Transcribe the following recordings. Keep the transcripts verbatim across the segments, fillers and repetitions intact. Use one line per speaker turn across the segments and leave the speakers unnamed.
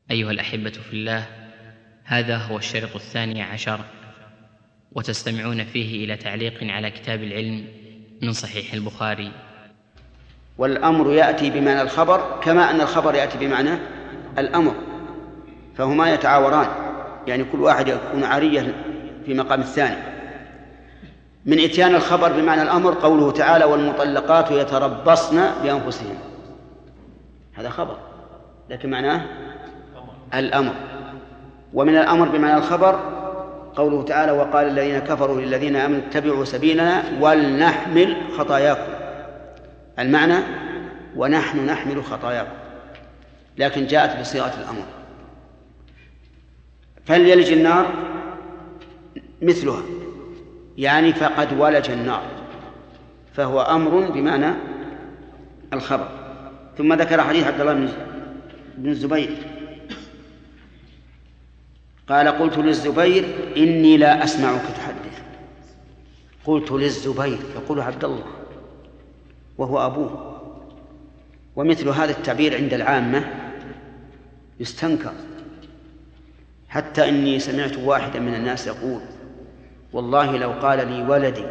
أيها الأحبة في الله، هذا هو الشريط الثاني عشر، وتستمعون فيه إلى تعليق على كتاب العلم من صحيح البخاري.
والأمر يأتي بمعنى الخبر كما أن الخبر يأتي بمعنى الأمر، فهما يتعاوران، يعني كل واحد يكون عارية في مقام الثاني. من إتيان الخبر بمعنى الأمر قوله تعالى: والمطلقات يتربصن بأنفسهن، هذا خبر لكن معناه الأمر. ومن الأمر بمعنى الخبر قوله تعالى: وقال الذين كفروا للذين آمنوا اتبعوا سبيلنا ولنحمل خطاياكم، المعنى ونحن نحمل خطاياكم، لكن جاءت بصيغة الأمر. فليلج النار مثلها، يعني فقد ولج النار، فهو أمر بمعنى الخبر. ثم ذكر حديث عبد الله بن الزبير قال: قلت للزبير إني لا أسمعك تحدث. قلت للزبير، يقول عبد الله وهو أبوه. ومثل هذا التعبير عند العامة يستنكر، حتى إني سمعت واحدا من الناس يقول: والله لو قال لي ولدي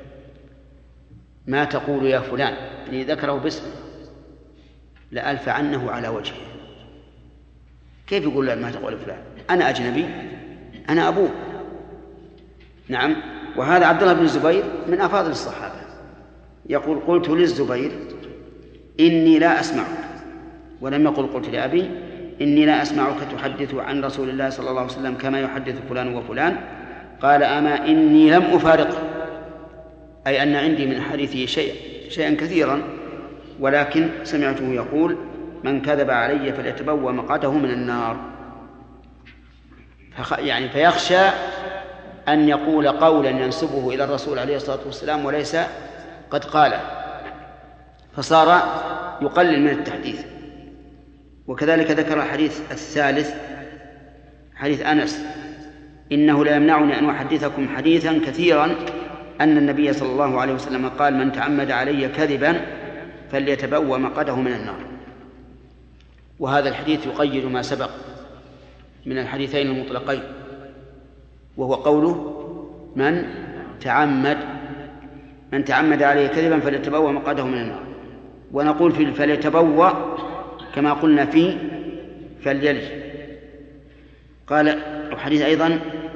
ما تقول يا فلان، يعني ذكره باسمه، لألف عنه على وجهه. كيف يقول له ما تقول فلان؟ أنا أجنبي، أنا أبوه. نعم. وهذا عبد الله بن الزبير من أفاضل الصحابة، يقول: قلت للزبير إني لا أسمعك، ولم يقل قلت لأبي إني لا أسمعك تحدث عن رسول الله صلى الله عليه وسلم كما يحدث فلان وفلان. قال: أما إني لم أفارقه، أي أن عندي من حديثه شيء شيئا كثيرا، ولكن سمعته يقول: من كذب علي فليتبوأ مقعده من النار. يعني فيخشى أن يقول قولا ينسبه إلى الرسول عليه الصلاة والسلام وليس قد قاله، فصار يقلل من التحديث. وكذلك ذكر الحديث الثالث حديث أنس: إنه لا يمنعني أن أحدثكم حديثا كثيرا أن النبي صلى الله عليه وسلم قال: من تعمد علي كذبا فليتبوأ مقعده من النار. وهذا الحديث يقيد ما سبق من الحديثين المطلقين، وهو قوله: من تعمد من تعمد عليه كذبا فليتبوأ مقعده من النار. ونقول في فليتبوأ كما قلنا في فليلج. قال الحديث أيضا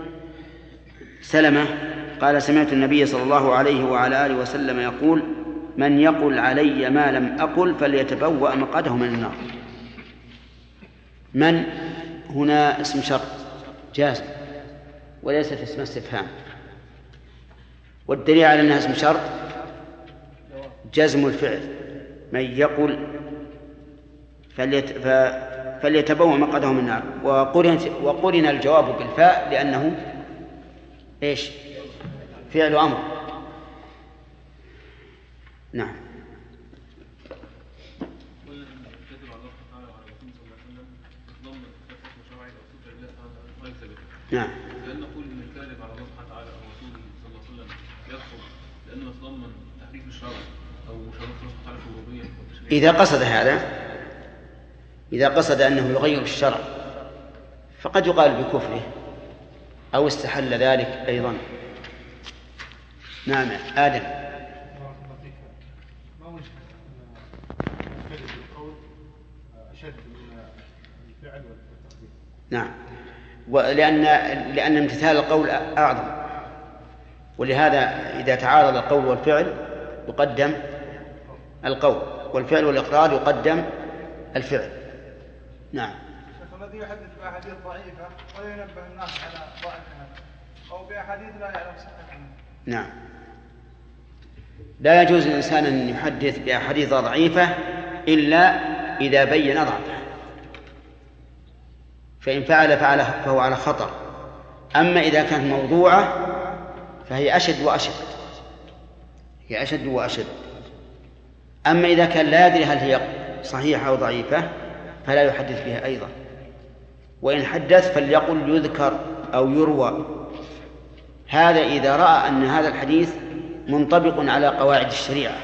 سلمة قال: سمعت النبي صلى الله عليه وعلى آله وسلم يقول: من يقل علي ما لم أقل فليتبوأ مقعده من النار. من هنا اسم شرط جازم وليست اسم استفهام، والدليل على أنها اسم شرط جزم الفعل: من يقل فليت فليتبوأ مقعده من النار. وقرن وقرن الجواب بالفاء لأنه إيش؟ فعل أمر. نعم. نعم.
لأن نقول إن الكاذب على الله سبحانه وتعالى أو رسوله صلى الله عليه وسلم يكفر لأنه يتضمن تحريف الشرع أو شرط الله سبحانه الربوبية.
إذا قصد هذا، إذا قصد أنه يغير الشرع فقد يقال بكفره أو استحل ذلك أيضا. نعم. آدم.
ما وجه الكذب بالقول أشد من الفعل والتقدير؟
نعم. ولأن لأن امتثال القول أعظم، ولهذا إذا تعارض القول والفعل يقدم القول، والفعل والإقرار يقدم الفعل. نعم.
الذي يحدث بأحاديث ضعيفة وينبه الناس على ضعفها، أو بأحاديث لا يعلم صحتها.
نعم. لا يجوز للإنسان أن يحدث بأحاديث ضعيفة إلا إذا بين ضعفها، فإن فعل فعل فهو على خطر. أما إذا كانت موضوعة فهي أشد وأشد، هي أشد وأشد. أما إذا كان لا يدري هل هي صحيحة أو ضعيفة فلا يحدث بها أيضا، وإن حدث فليقل يذكر أو يروى. هذا إذا رأى أن هذا الحديث منطبق على قواعد الشريعة.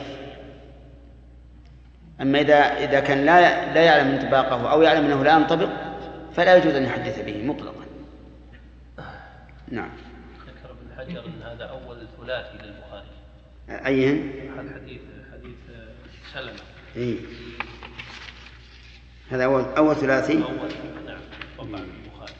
أما إذا إذا كان لا لا يعلم انطباقه أو يعلم أنه لا ينطبق فلا يجوز أن يحدث به مطلقا. نعم.
ذكر ابن حجر أن هذا أول ثلاثي للبخاري.
أيهن؟
الحديث حديث سلمة.
إيه. هذا أول أول ثلاثي.
أول نعم طبعا البخاري.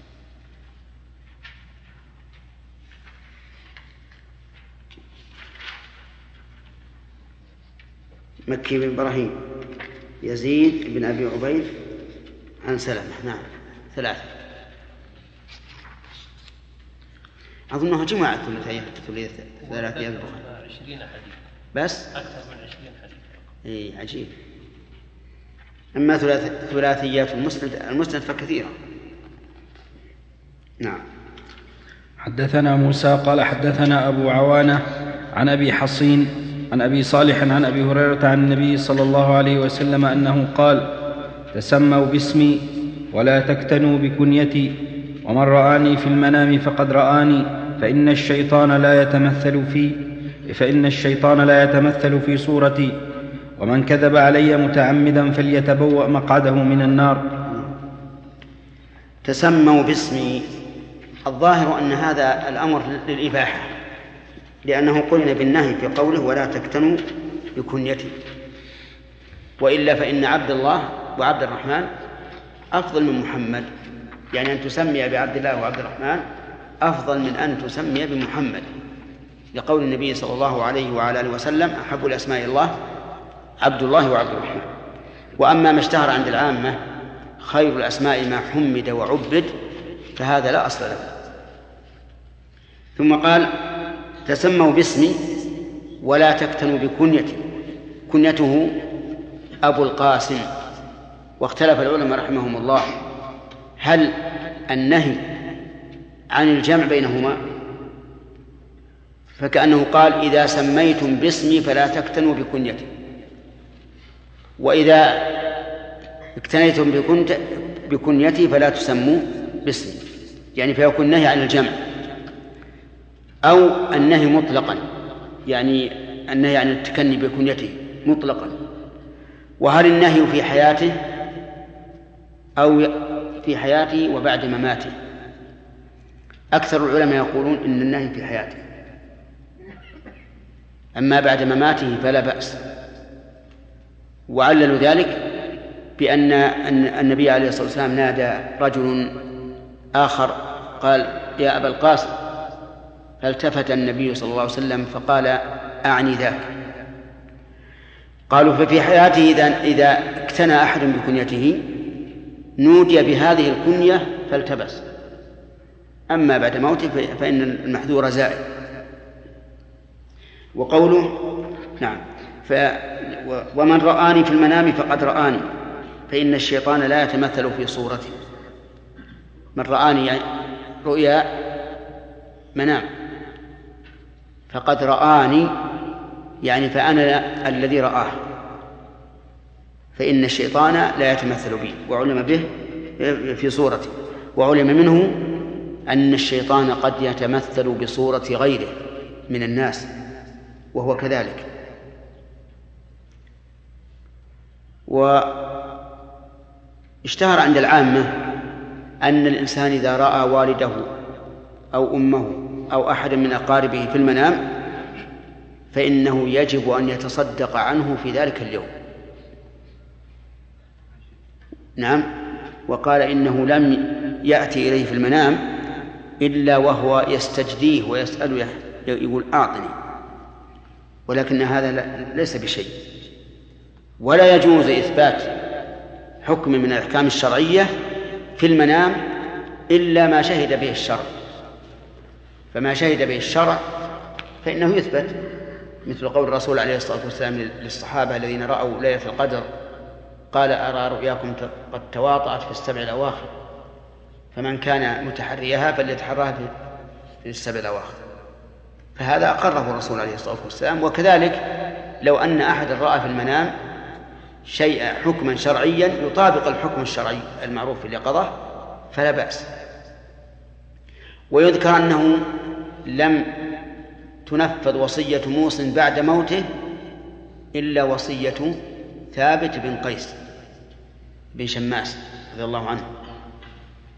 مكي بن إبراهيم، يزيد بن أبي عبيد، عن سلمة. نعم ثلاثة. أظنها جماعة ثلاثيات ثلاثيات البخاري.
عشرين حديث.
بس.
أكثر من عشرين حديث.
إيه عجيب. أما ثلاثيات المسند المسند فكثيرة. نعم.
حدثنا موسى قال حدثنا أبو عوانة عن أبي حصين عن أبي صالح عن أبي هريرة عن النبي صلى الله عليه وسلم أنه قال: تسموا باسمي ولا تكتنوا بكنيتي، ومن رآني في المنام فقد رآني، فإن الشيطان لا يتمثل في فإن الشيطان لا يتمثل في صورتي، ومن كذب علي متعمدا فليتبوأ مقعده من النار.
تسموا باسمي، الظاهر أن هذا الأمر للإباحة، لأنه قلنا بالنهي في قوله ولا تكتنوا بكنيتي، وإلا فإن عبد الله وعبد الرحمن أفضل من محمد، يعني أن تسمي بعبد الله وعبد الرحمن أفضل من أن تسمي بمحمد، لقول النبي صلى الله عليه وعلى آله وسلم: أحب الأسماء الله عبد الله وعبد الرحمن. وأما ما اشتهر عند العامة خير الأسماء ما حمد وعبد، فهذا لا أصل له. ثم قال: تسموا باسمي ولا تكتنوا بكنيتي. كنيته أبو القاسم. واختلف العلماء رحمهم الله هل النهي عن الجمع بينهما، فكأنه قال: إذا سميتم باسمي فلا تكتنوا بكنيتي، وإذا اكتنيتم بكنيتي فلا تسموا باسمي، يعني فيكون النهي عن الجمع، أو النهي مطلقا، يعني النهي عن التكني بكنيته مطلقا. وهل النهي في حياته أو في حياته وبعد مماته؟ أكثر العلماء يقولون إن النهي في حياته، أما بعد مماته فلا بأس. وعللوا ذلك بأن النبي عليه الصلاة والسلام نادى رجل آخر قال: يا أبا القاسم، فالتفت النبي صلى الله عليه وسلم فقال: أعني ذاك. قالوا: ففي حياته إذا إذا اكتنى أحد بكنيته نودي بهذه الكنية فالتبس، أما بعد موته فإن المحذور زائد. وقوله نعم ف ومن رآني في المنام فقد رآني، فإن الشيطان لا يتمثل في صورتي. من رآني يعني رؤيا منام، فقد رآني يعني فأنا الذي رآه، فإن الشيطان لا يتمثل بي وعلم به في صورتي. وعلم منه أن الشيطان قد يتمثل بصورة غيره من الناس، وهو كذلك. واشتهر عند العامة أن الإنسان إذا رأى والده أو أمه أو أحد من أقاربه في المنام فإنه يجب أن يتصدق عنه في ذلك اليوم. نعم. وقال: إنه لم يأتي إليه في المنام إلا وهو يستجديه ويسأله، يقول: أعطني. ولكن هذا ليس بشيء، ولا يجوز إثبات حكم من الأحكام الشرعية في المنام إلا ما شهد به الشرع، فما شهد به الشرع فإنه يثبت، مثل قول الرسول عليه الصلاة والسلام للصحابة الذين رأوا ليلة القدر: قال: أرى رؤياكم قد تواطأت في السبع الأواخر، فمن كان متحريها فليتحرها في السبع الأواخر. فهذا أقره الرسول عليه الصلاة والسلام. وكذلك لو أن أحد رأى في المنام شيء حكما شرعيا يطابق الحكم الشرعي المعروف في اليقظة فلا بأس. ويذكر أنه لم تنفذ وصية موصٍ بعد موته إلا وصية ثابت بن قيس بن شماس رضي الله عنه،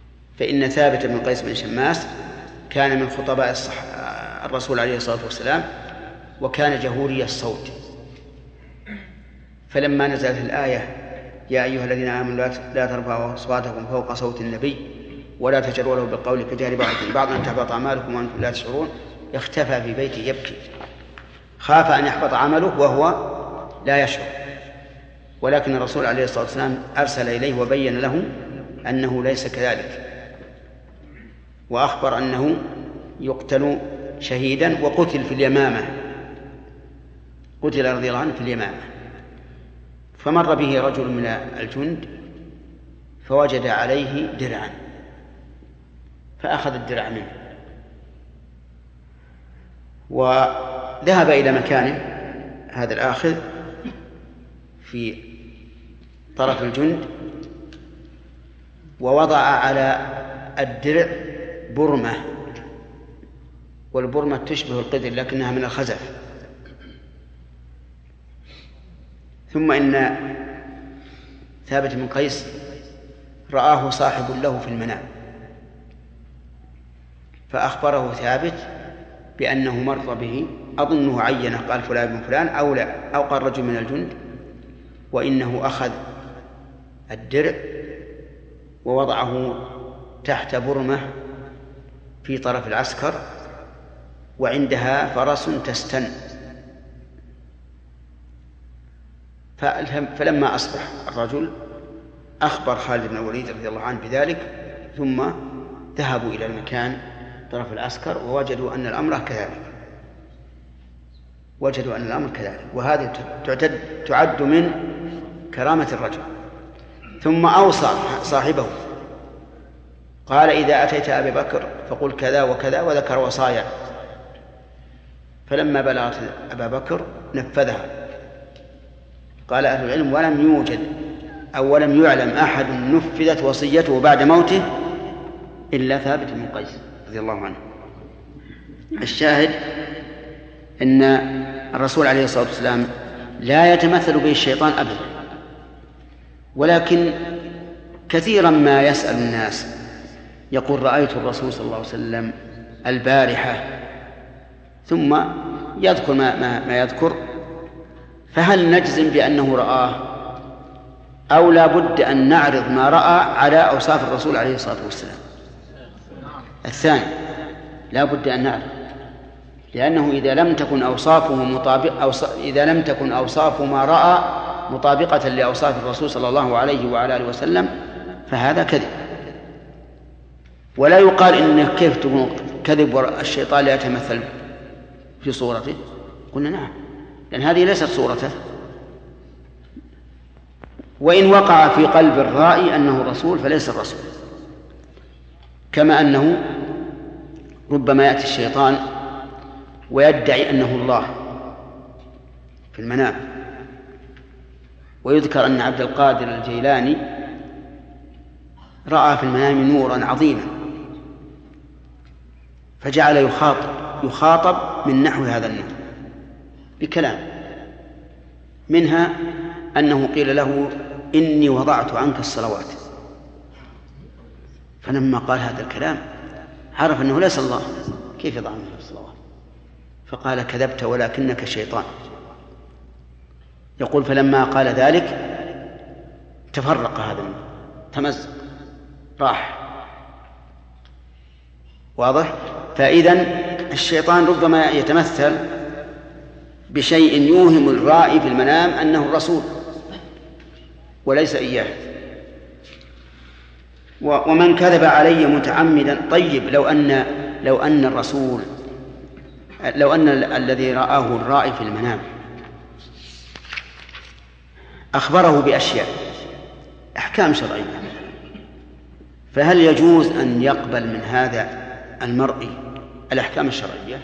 فإن ثابت بن قيس بن شماس كان من خطباء الصح... الرسول عليه الصلاة والسلام، وكان جهوري الصوت. فلما نزلت الآية يا أيها الذين آمنوا لا ترفعوا أصواتكم فوق صوت النبي ولا تجهروا له بالقول كجهر بعضكم بعضا أن تحبط أعمالكم وأنتم لا تشعرون، اختفى في بيته يبكي، خاف أن يحبط عمله وهو لا يشعر. ولكن الرسول عليه الصلاة والسلام أرسل إليه وبين له أنه ليس كذلك، وأخبر أنه يقتل شهيدا، وقتل في اليمامة، قتل رضي الله عنه في اليمامة. فمر به رجل من الجند فوجد عليه درعا فأخذ الدرع منه وذهب إلى مكانه هذا الآخذ في طرف الجند، ووضع على الدرع برمة، والبرمة تشبه القدر لكنها من الخزف. ثم إن ثابت بن قيس رآه صاحب له في المنام، فأخبره ثابت بأنه مر به، أظنه عينه قال فلان بن فلان أو لا، أو قال رجل من الجند، وإنه أخذ الدرع ووضعه تحت برمة في طرف العسكر، وعندها فرس تستن. فلما أصبح الرجل أخبر خالد بن الوليد رضي الله عنه بذلك، ثم ذهبوا إلى المكان طرف العسكر ووجدوا أن الأمر كذلك، وجدوا أن الأمر كذلك، وهذه تعتد تعد من كرامة الرجل. ثم أوصى صاحبه قال إذا أتيت أبي بكر فقل كذا وكذا، وذكر وصايا. فلما بلغت أبا بكر نفذها. قال أهل العلم ولم يوجد أو ولم يعلم أحد نفذت وصيته بعد موته إلا ثابت بن قيس رضي الله عنه. الشاهد أن الرسول عليه الصلاة والسلام لا يتمثل به الشيطان أبدا، ولكن كثيرا ما يسأل الناس يقول رأيت الرسول صلى الله عليه وسلم البارحة، ثم يذكر ما, ما, ما يذكر، فهل نجزم بأنه رآه أو لا بد أن نعرض ما رأى على أوصاف الرسول عليه الصلاة والسلام؟ الثاني لا بد أن نعرض، لأنه إذا لم تكن أوصافه مطابق أوص... إذا لم تكن أوصاف ما رأى مطابقة لأوصاف الرسول صلى الله عليه وعلى آله وسلم فهذا كذب. ولا يقال إن كيف تكون كذب والشيطان لا يتمثل في صورته. قلنا نعم، لأن هذه ليست صورته. وإن وقع في قلب الرائي أنه رسول فليس الرسول، كما أنه ربما يأتي الشيطان ويدعي أنه الله في المنام. ويذكر أن عبد القادر الجيلاني رأى في المنام نورا عظيما، فجعل يخاطب يخاطب من نحو هذا النور بكلام، منها أنه قيل له إني وضعت عنك الصلوات، فلما قال هذا الكلام عرف أنه ليس الله، كيف يضع عنك الصلوات؟ فقال كذبت ولكنك شيطان. يقول فلما قال ذلك تفرق هذا النور، تمزق، راح. واضح؟ فإذن الشيطان ربما يتمثل بشيء يوهم الرائي في المنام أنه الرسول وليس إياه. ومن كذب علي متعمدا، طيب لو أن لو أن الرسول لو أن الذي رآه الرائي في المنام أخبره بأشياء أحكام شرعية، فهل يجوز أن يقبل من هذا المرء الأحكام الشرعية؟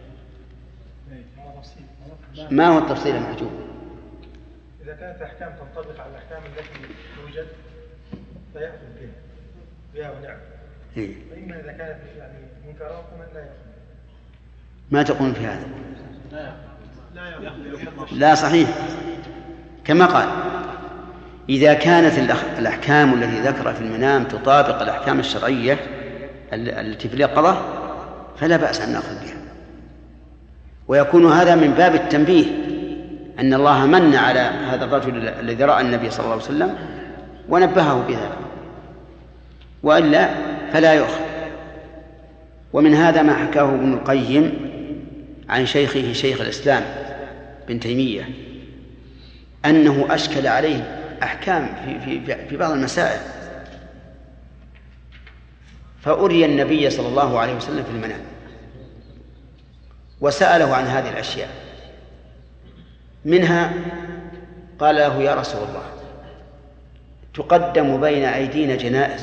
ما هو التفصيل المحجوب؟
إذا كانت أحكام تنطبق على الأحكام التي توجد فيأخذ بها بها ونعم، وإما إذا كانت يعني منكرات فمن لا يأخذ.
ما تقول في هذا؟ لا صحيح، كما قال إذا كانت الأحكام التي ذكر في المنام تطابق الأحكام الشرعية التي في اليقظة فلا بأس أن نأخذ بها، ويكون هذا من باب التنبيه أن الله من على هذا الرجل الذي رأى النبي صلى الله عليه وسلم ونبهه بها، وإلا فلا يؤخذ. ومن هذا ما حكاه ابن القيم عن شيخه شيخ الإسلام بن تيمية أنه أشكل عليه أحكام في, في, في بعض المسائل، فأري النبي صلى الله عليه وسلم في المنام وسأله عن هذه الأشياء. منها قال له: يا رسول الله، تقدم بين أيدينا جنائز،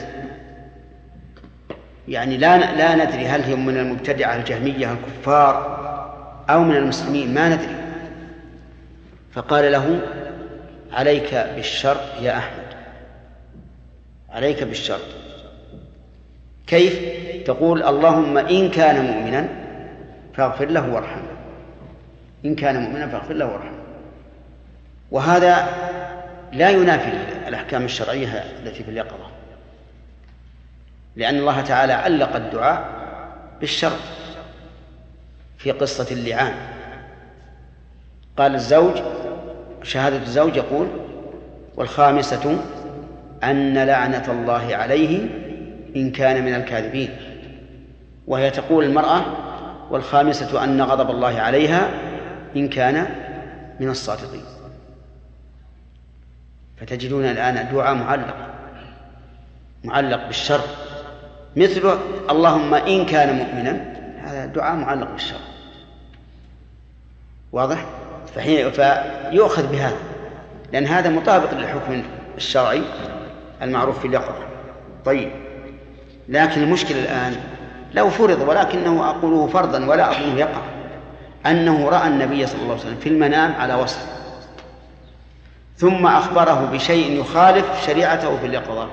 يعني لا لا ندري هل هم من المبتدعة الجهمية الكفار أو من المسلمين، ما ندري. فقال له: عليك بالشرط يا أحمد، عليك بالشرط. كيف؟ تقول: اللهم إن كان مؤمنا فاغفر له وارحمه، إن كان مؤمنا فاغفر له وارحمه. وهذا لا ينافي الأحكام الشرعية التي في اليقظة، لأن الله تعالى علق الدعاء بالشرط في قصة اللعان. قال الزوج شهادة الزوج يقول: والخامسة أن لعنة الله عليه إن كان من الكاذبين. وهي تقول المرأة: والخامسة أن غضب الله عليها إن كان من الصادقين. فتجدون الآن الدعاء معلق معلق بالشرط، مثل اللهم إن كان مؤمنا، هذا دعاء معلق بالشرط. واضح؟ فحين فيؤخذ بهذا، لأن هذا مطابق للحكم الشرعي المعروف في اليقظة. طيب، لكن المشكلة الآن لو فرض، ولكنه أقوله فرضا ولا أظنه يقع، أنه رأى النبي صلى الله عليه وسلم في المنام على وصف، ثم أخبره بشيء يخالف شريعته في اليقظة،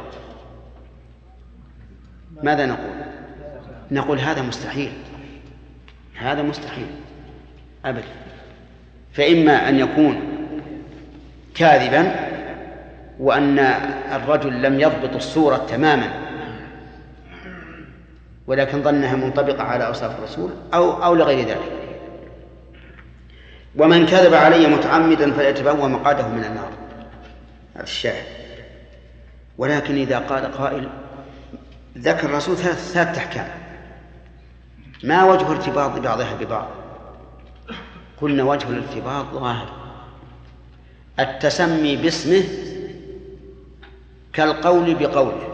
ماذا نقول؟ نقول هذا مستحيل، هذا مستحيل أبدا. فإما أن يكون كاذبا وأن الرجل لم يضبط الصورة تماما ولكن ظنها منطبقة على أوصاف الرسول، أو, أو لغير ذلك. ومن كذب علي متعمدا فليتبوأ مقعده من النار، هذا الشاهد. ولكن إذا قال قائل: ذكر الرسول ثلاثة أحكام، ما وجه ارتباط بعضها ببعض؟ قلنا: وجه الارتباط ظاهر، التسمي باسمه كالقول بقوله،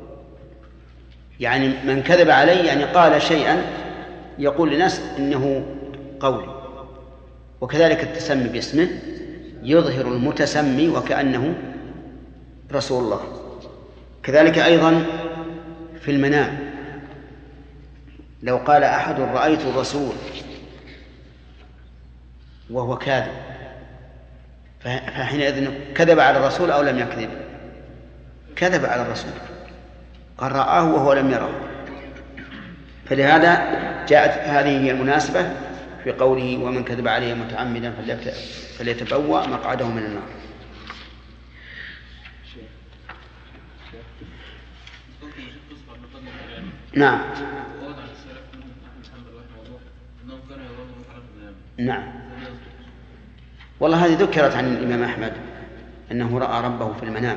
يعني من كذب علي يعني قال شيئا يقول لناس إنه قولي، وكذلك التسمي باسمه يظهر المتسمي وكأنه رسول الله. كذلك أيضا في المنام، لو قال أحد: رأيت الرسول، وهو كاذب، فحينئذ كذب على الرسول أو لم يكذب؟ كذب على الرسول، قال رآه وهو لم يره. فلهذا جاءت هذه هي المناسبة في قوله: ومن كذب عليه متعمدا فليتبوأ مقعده من النار. نعم نعم والله هذه ذكرت عن الإمام أحمد أنه رأى ربه في المنام،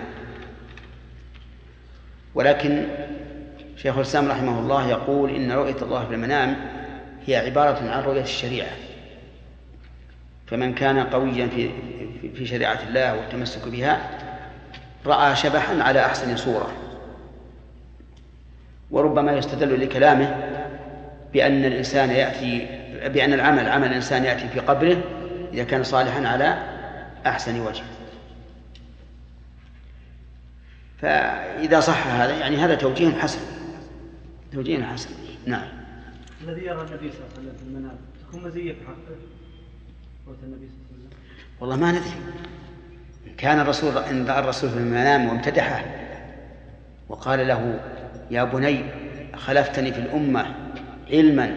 ولكن شيخ الإسلام رحمه الله يقول إن رؤية الله في المنام هي عبارة عن رؤية الشريعة، فمن كان قويا في في شريعة الله والتمسك بها رأى شبحا على أحسن صورة. وربما يستدل لكلامه بأن الإنسان يأتي بأن العمل عمل الإنسان يأتي في قبره إذا كان صالحا على أحسن وجه. فإذا صح هذا يعني هذا توجيه حسن، توجيه حسن. نعم.
الذي يرى النبي صلى الله عليه وسلم في المنام تكون مزية في حقه رؤية النبي صلى الله عليه وسلم؟
والله ما ندري. كان الرسول إن رأى الرسول في المنام وامتدحه وقال له: يا بني خلفتني في الأمة علما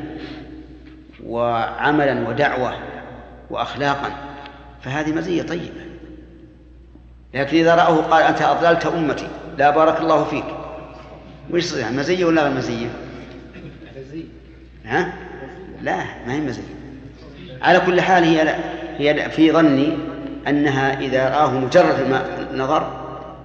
وعملا ودعوة وأخلاقا، فهذه مزية طيبة، لكن إذا رأوه قال أنت أضللت أمتي لا بارك الله فيك، وش صحيح مزية ولا غير مزية؟ ها؟ لا ما هي مزية. على كل حال هي, لا هي في ظني أنها إذا رآه مجرد نظر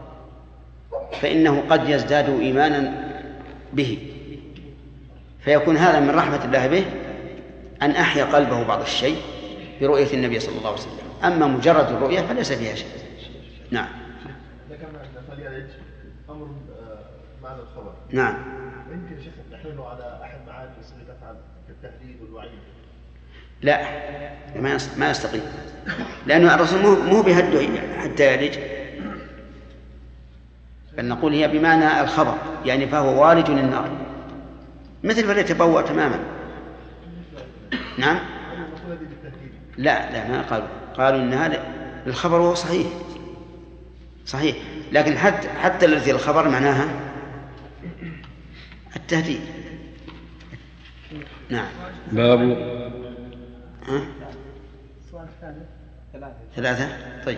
فإنه قد يزداد إيمانا به، فيكون هذا من رحمة الله به أن أحيا قلبه بعض الشيء برؤية النبي صلى الله عليه وسلم. أما مجرد الرؤية فليس فيها شيء. نعم.
ذكرنا أن فليعج أمر معنى الخبر.
نعم.
يمكن شيخ نحمله على أحد معاني اسم تفعل كالتهديد والوعيد.
لا ما يستقيم، لأنه الرسول مو بهده حتى يلج، بل نقول هي بمعنى الخبر، يعني فهو والج للنار مثل فليتبوأ تماما. نعم. لا لا ما قالوا، قالوا إن هذا الخبر هو صحيح صحيح، لكن حتى حتى الذي الخبر معناها التهديد. نعم.
باب
ها؟ ثلاثة. طيب.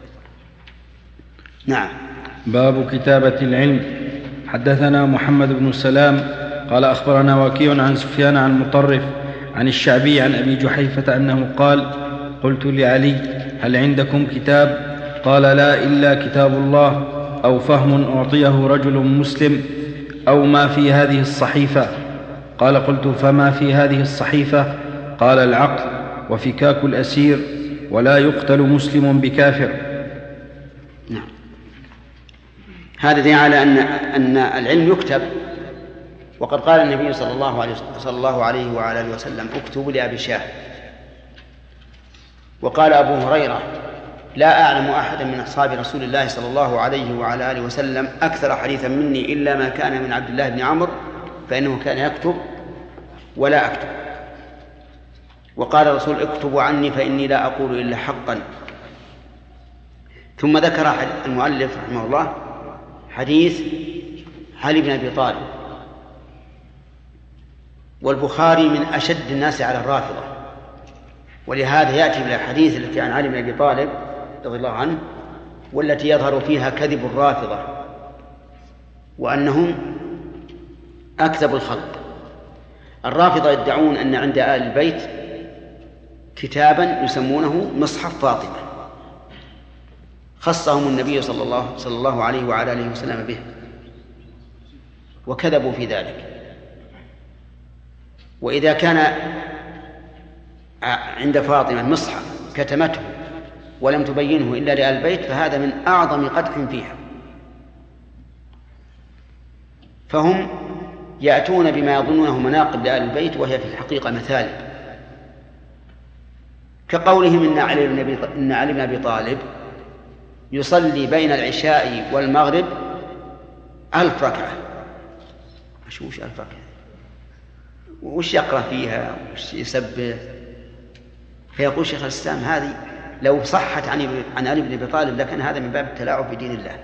نعم.
باب كتابة العلم. حدثنا محمد بن سلام قال أخبرنا وكيع عن سفيان عن مطرف عن الشعبي عن أبي جحيفة أنه قال: قلت لعلي: هل عندكم كتاب؟ قال: لا إلا كتاب الله، أو فهم أعطيه رجل مسلم، أو ما في هذه الصحيفة. قال: قلت: فما في هذه الصحيفة؟ قال: العقل وفكاك الأسير، ولا يقتل مسلم بكافر.
نعم. هذا دليل على أن أن العلم يكتب، وقد قال النبي صلى الله عليه صلى الله عليه وعلى آله وسلم: اكتبوا لأبي شاه. وقال أبو هريرة: لا أعلم أحدا من أصحاب رسول الله صلى الله عليه وعلى آله وسلم أكثر حديثا مني إلا ما كان من عبد الله بن عمرو، فإنه كان يكتب ولا أكتب. وقال الرسول: اكتبوا عني فإني لا أقول إلا حقا. ثم ذكر المؤلف رحمه الله حديث علي بن أبي طالب، والبخاري من أشد الناس على الرافضة، ولهذا يأتي بالحديث التي عن علي بن أبي طالب رضي الله عنه، والتي يظهر فيها كذب الرافضة وأنهم أكذب الخلق. الرافضة يدعون أن عند آل البيت كتابا يسمونه مصحف فاطمة، خصهم النبي صلى الله, صلى الله عليه وعلى آله وسلم به، وكذبوا في ذلك. وإذا كان عند فاطمة مصحف كتمته ولم تبينه إلا لآل البيت فهذا من أعظم قدح فيها. فهم يأتون بما يظنونه مناقب لآل البيت وهي في الحقيقة مثالب، كقولهم إن علي بن إن علي بن أبي طالب يصلي بين العشاء والمغرب ألف ركعة. وش ألف ركعة؟ وش يقرأ فيها وش يسبح؟ فيقول شيخ الإسلام: هذه لو صحت عن علي بن أبي طالب لكان هذا من باب التلاعب بدين الله.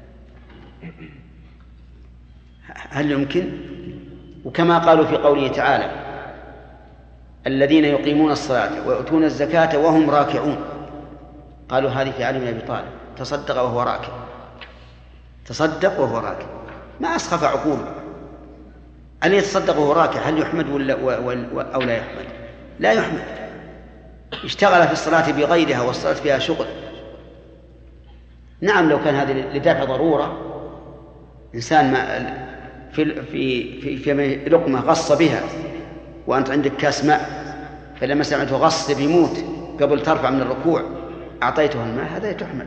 هل يمكن؟ وكما قالوا في قوله تعالى: الذين يقيمون الصلاة ويؤتون الزكاة وهم راكعون، قالوا هذه في علي بن أبي طالب، تصدق وهو راكع، تصدق وهو راكع، ما أسخف عقوله. أن يتصدق وهو راكع هل يحمد ولا أو لا يحمد؟ لا يحمد. اشتغل في الصلاة بغيرها والصلاة فيها شغل. نعم لو كان هذا لدافع ضرورة، إنسان ما في في في, في لقمة غص بها وأنت عندك كاس ماء، فلما سمعته غص بيموت قبل ترفع من الركوع أعطيته الماء، هذا تحمد.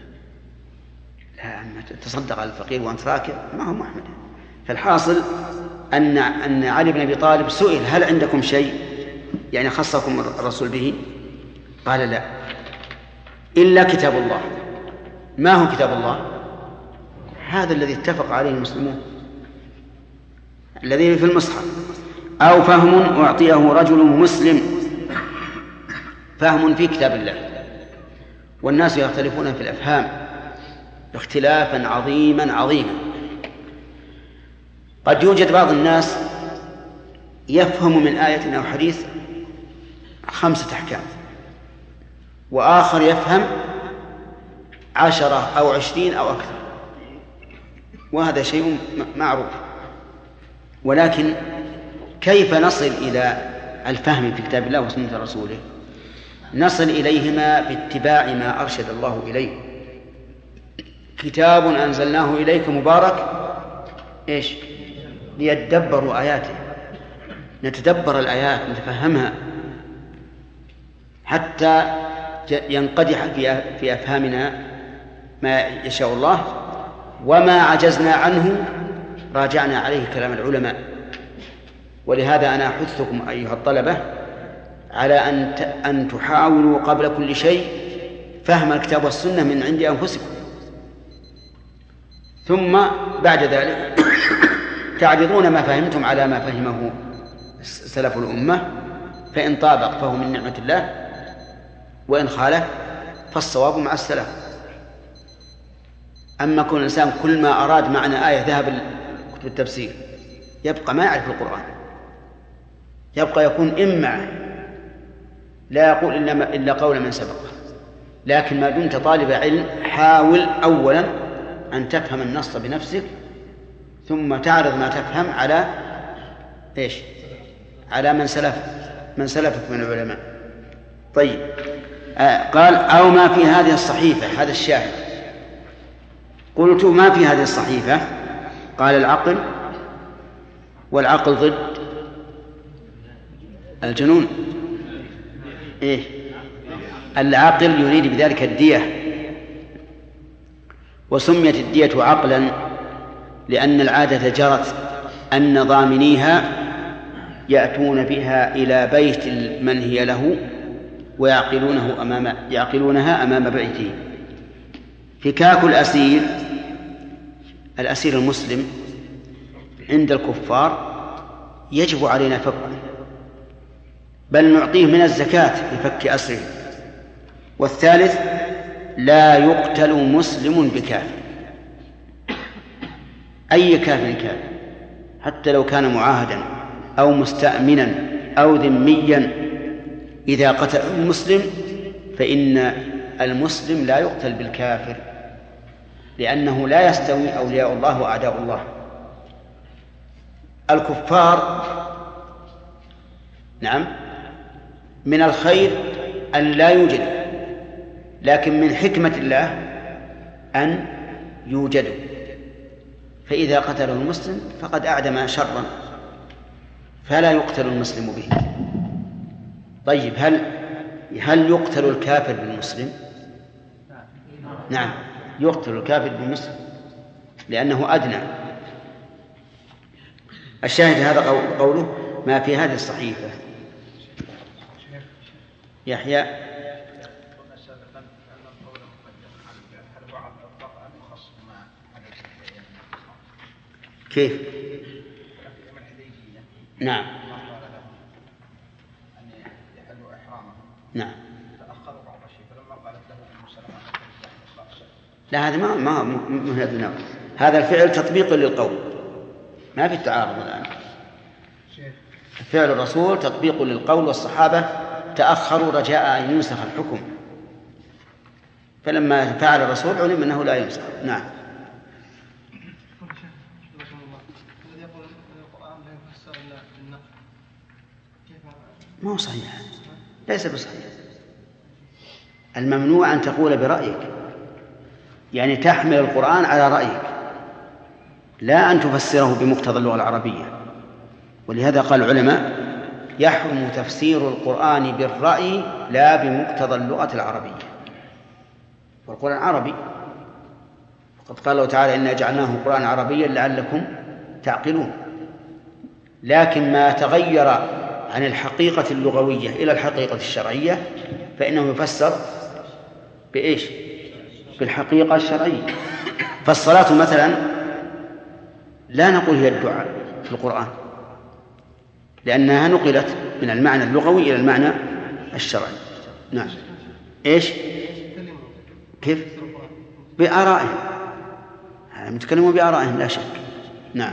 لا تصدق على الفقير وأنت راكع ما هو محمد. فالحاصل أن أن علي بن أبي طالب سئل: هل عندكم شيء يعني خصكم الرسول به؟ قال: لا إلا كتاب الله. ما هو كتاب الله؟ هذا الذي اتفق عليه المسلمون، الذي في المصحف. أو فهم أعطيه رجل مسلم، فهم في كتاب الله. والناس يختلفون في الأفهام اختلافا عظيما عظيما. قد يوجد بعض الناس يفهم من آية أو حديث خمسة أحكام، وآخر يفهم عشرة أو عشرين أو أكثر، وهذا شيء معروف. ولكن كيف نصل إلى الفهم في كتاب الله وسنة رسوله؟ نصل إليهما باتباع ما أرشد الله إليه. كتاب أنزلناه إليك مبارك إيش؟ ليدبروا آياته، نتدبر الآيات نتفهمها حتى ينقدح في أفهامنا ما يشاء الله، وما عجزنا عنه راجعنا عليه كلام العلماء. ولهذا أنا أحثكم أيها الطلبة على أن أن تحاولوا قبل كل شيء فهم الكتاب والسنة من عند أنفسكم، ثم بعد ذلك تعرضون ما فهمتم على ما فهمه سلف الأمة، فإن طابق فهو من نعمة الله، وإن خالف فالصواب مع السلف. أما كل إنسان كل ما أراد معنى آية ذهب كتب التفسير يبقى ما يعرف القرآن، يبقى يكون إما لا يقول إلا, إلا قول من سبقه. لكن ما دمت طالب علم حاول أولا أن تفهم النص بنفسك، ثم تعرض ما تفهم على إيش؟ على من سلف من سلفك من العلماء. طيب آه قال أو ما في هذه الصحيفة، هذا الشاهد. قلت ما في هذه الصحيفة؟ قال العقل، والعقل ضد الجنون. إيه؟ العقل يريد بذلك الدية، وسميت الدية عقلا لأن العادة جرت أن ضامنيها يأتون بها إلى بيت المنهي له ويعقلونه أمام يعقلونها أمام بيته. فكاك الأسير، الأسير المسلم عند الكفار يجب علينا فكه، بل نعطيه من الزكاة لفك أسره. والثالث لا يقتل مسلم بكافر، أي كافر كان، حتى لو كان معاهدا أو مستأمنا أو ذميا، إذا قتل المسلم فإن المسلم لا يقتل بالكافر، لأنه لا يستوي أولياء الله وأعداء الله. الكفار نعم من الخير أن لا يوجد، لكن من حكمة الله أن يوجدوا، فإذا قتله المسلم فقد أعدم شرا، فلا يقتل المسلم به. طيب هل هل يقتل الكافر بالمسلم؟ نعم يقتل الكافر بالمسلم لأنه أدنى. الشاهد هذا قوله ما في هذه الصحيفة. يحيى كيف؟ نعم نعم لا، هذا ما ما ما هذا هذا الفعل تطبيق للقول، ما في التعارض الآن. فعل الرسول تطبيق للقول، والصحابة تأخروا رجاء أن ينسخ الحكم، فلما فعل الرسول علم أنه لا ينسخ. نعم. ما هو صحيح، ليس بصحيح. الممنوع أن تقول برأيك، يعني تحمل القرآن على رأيك، لا أن تفسره بمقتضى اللغة العربية. ولهذا قال العلماء يحرم تفسير القرآن بالرأي لا بمقتضى اللغة العربية، والقرآن عربي، وقد قال الله تعالى إنا جعلناه قرآن عربيا لعلكم تعقلون. لكن ما تغير عن الحقيقة اللغوية إلى الحقيقة الشرعية فإنه يفسر بإيش؟ بالحقيقة الشرعية. فالصلاة مثلا لا نقول هي الدعاء في القرآن، لأنها نقلت من المعنى اللغوي إلى المعنى الشرعي. نعم. إيش؟ كيف؟ بآرائهم، متكلمون بآرائهم لا شك. نعم.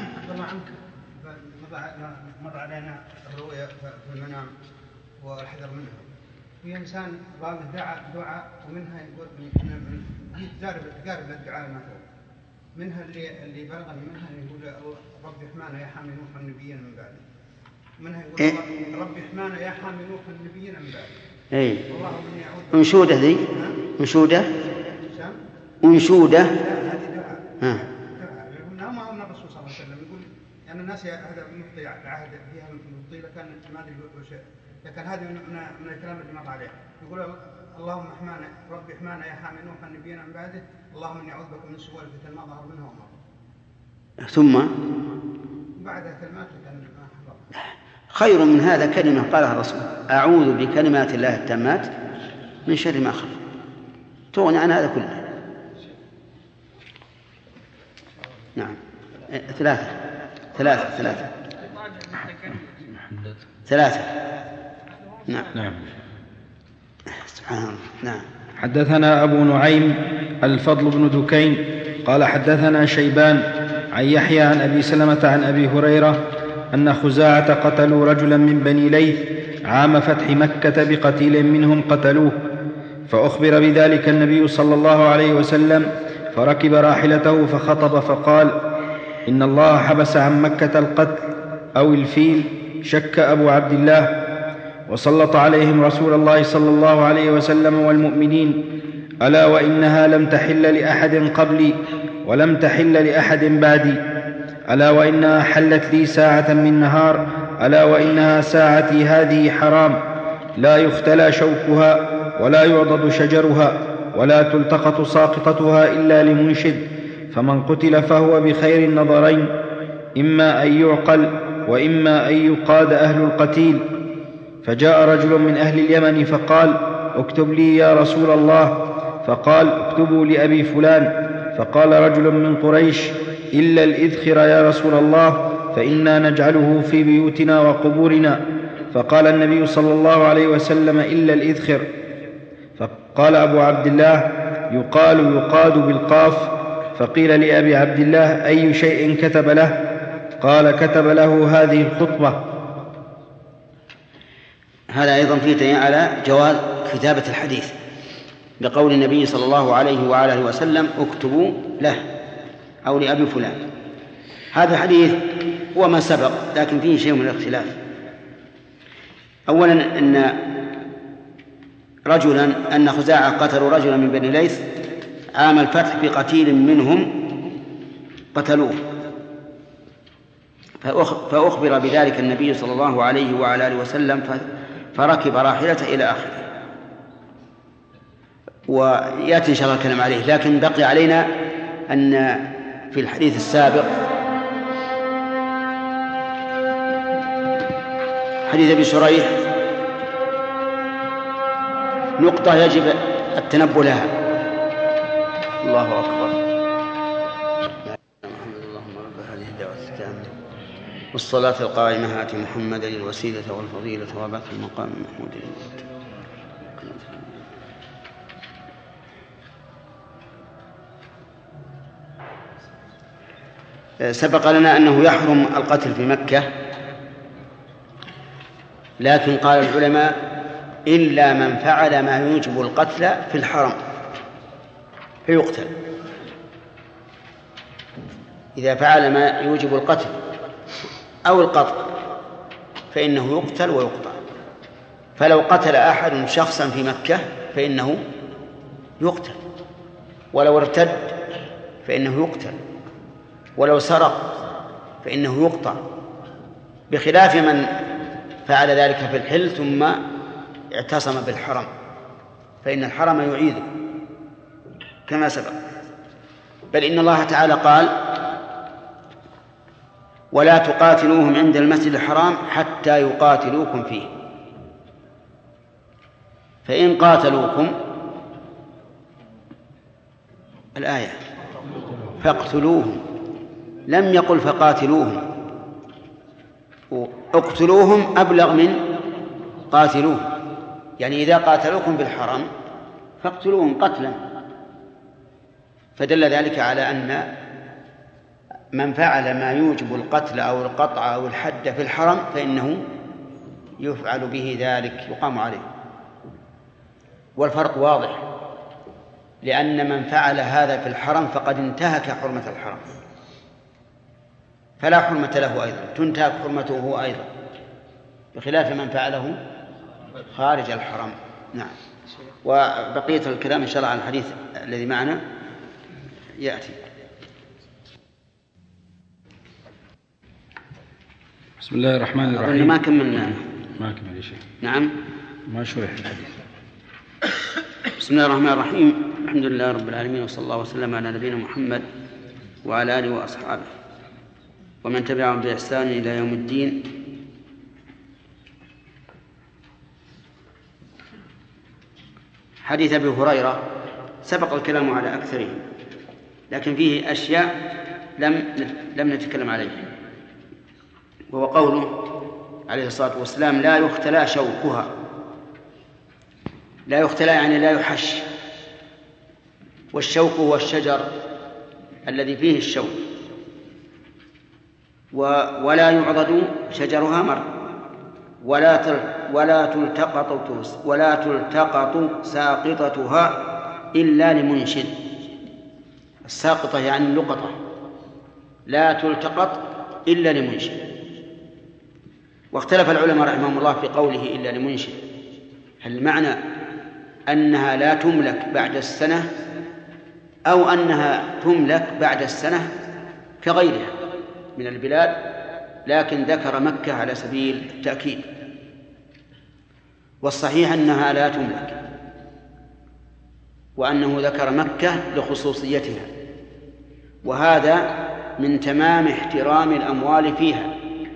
مر علينا الرؤيا في المنام والحذر منها، في إنسان قال دعاء دعاء ومنها يقول من تقارب تقارب الدعاء المثل منها اللي اللي بلغني منها يقول رب احمانا يا حامي نوح النبيين من بعد منها يقول إيه؟ رب احمانا يا حامي نوح النبيين من بعد.
اي انشوده ذي انشوده انشوده ها
ما هو الرسول صلى الله عليه وسلم يقول ان الناس هذا مقطع عهد فيها مطيله كان ما ادري وش لكن هذه من من الكلام اللي مر عليه يقول اللهم احمانا رب احمانا يا حامي نوح النبيين من بعده اللهم اني اعوذ بك من سوء الفتن ما ظهر منها وما
ثم
بعدها كلمات كان
خير من هذا كلمة قالها الرسول أعوذ بكلمات الله التامات من شر ما خلق تغني عن هذا كله. نعم ثلاثة ثلاثة ثلاثة ثلاثة نعم نعم سبحان الله. نعم.
حدثنا أبو نعيم الفضل بن دكين قال حدثنا شيبان عن يحيى عن أبي سلمة عن أبي هريرة أن خزاعة قتلوا رجلا من بني ليث عام فتح مكة بقتيل منهم قتلوه، فأخبر بذلك النبي صلى الله عليه وسلم فركب راحلته فخطب فقال إن الله حبس عن مكة القتل أو الفيل شك أبو عبد الله، وسلط عليهم رسول الله صلى الله عليه وسلم والمؤمنين، ألا وإنها لم تحل لأحد قبلي ولم تحل لأحد بعدي، ألا وإنها حلت لي ساعة من نهار، ألا وإنها ساعتي هذه حرام لا يختلى شوكها ولا يعضد شجرها ولا تلتقط ساقطتها إلا لمنشد، فمن قتل فهو بخير النظرين إما أن يعقل وإما أن يقاد أهل القتيل. فجاء رجل من أهل اليمن فقال اكتب لي يا رسول الله، فقال اكتبوا لأبي فلان، فقال رجل من قريش إلا الإذخر يا رسول الله فإنا نجعله في بيوتنا وقبورنا، فقال النبي صلى الله عليه وسلم إلا الإذخر، فقال أبو عبد الله يقال يقاد بالقاف، فقيل لأبي عبد الله أي شيء كتب له؟ قال كتب له هذه الخطبة.
هذا أيضا فيه دليل على جواز كتابة الحديث بقول النبي صلى الله عليه وعلى آله وسلم اكتبوا له أو لأبي فلان. هذا الحديث هو ما سبق لكن فيه شيء من الاختلاف. أولا أن رجلا أن خزاعة قتلوا رجلا من بني ليث عام الفتح بقتيل منهم قتلوه، فأخبر بذلك النبي صلى الله عليه وعلى آله وسلم فركب راحلته إلى آخره، ويأتي إن شاء الله الكلام عليه. لكن بقي علينا أن في الحديث السابق حديث أبي شريح نقطة يجب التنبه لها. الله أكبر. محمد اللهم رب هذه الدعوة التامة والصلاة القائمة آت محمدا الوسيلة والفضيلة وبعث المقام محمود. سبق لنا أنه يحرم القتل في مكة، لكن قال العلماء إلا من فعل ما يوجب القتل في الحرم فيقتل. إذا فعل ما يوجب القتل أو القطع فإنه يقتل ويقطع. فلو قتل أحد شخصا في مكة فإنه يقتل، ولو ارتد فإنه يقتل، ولو سرق فإنه يقطع، بخلاف من فعل ذلك في الحل ثم اعتصم بالحرم فإن الحرم يعيده كما سبق. بل إن الله تعالى قال ولا تقاتلوهم عند المسجد الحرام حتى يقاتلوكم فيه، فإن قاتلوكم الآية فاقتلوهم، لم يقل فقاتلوهم، اقتلوهم أبلغ من قاتلوهم، يعني إذا قاتلوكم بالحرم فاقتلوهم قتلا. فدل ذلك على أن من فعل ما يوجب القتل أو القطع أو الحد في الحرم فإنه يفعل به ذلك، يقام عليه. والفرق واضح، لأن من فعل هذا في الحرم فقد انتهك حرمة الحرم، فلا حرمة له أيضا، تنتهك حرمته هو أيضا، بخلاف من فعله خارج الحرم. نعم. وبقية الكلام إن شاء الله عن الحديث الذي معنا يأتي.
بسم الله الرحمن الرحيم.
ما كملنا.
ما كمل شيء.
نعم.
ما شرح الحديث.
بسم الله الرحمن الرحيم. الحمد لله رب العالمين، وصلى الله وسلم على نبينا محمد وعلى آله وأصحابه ومن تبعهم بإحسان إلى يوم الدين. حديث أبي هريرة سبق الكلام على أكثره، لكن فيه أشياء لم لم نتكلم عليها، وهو قوله عليه الصلاة والسلام: لا يختلى شوكها. لا يختلى يعني لا يحش، والشوك هو الشجر الذي فيه الشوك، ولا يعضد شجرها مر، ولا ولا تلتقط ولا تلتقط ساقطتها إلا لمنشد. الساقطة يعني اللقطة، لا تلتقط إلا لمنشد. واختلف العلماء رحمهم الله في قوله إلا لمنشد، هل معنى أنها لا تملك بعد السنة أو أنها تملك بعد السنة كغيرها من البلاد، لكن ذكر مكة على سبيل التأكيد. والصحيح أنها لا تملك، وأنه ذكر مكة لخصوصيتها، وهذا من تمام احترام الأموال فيها،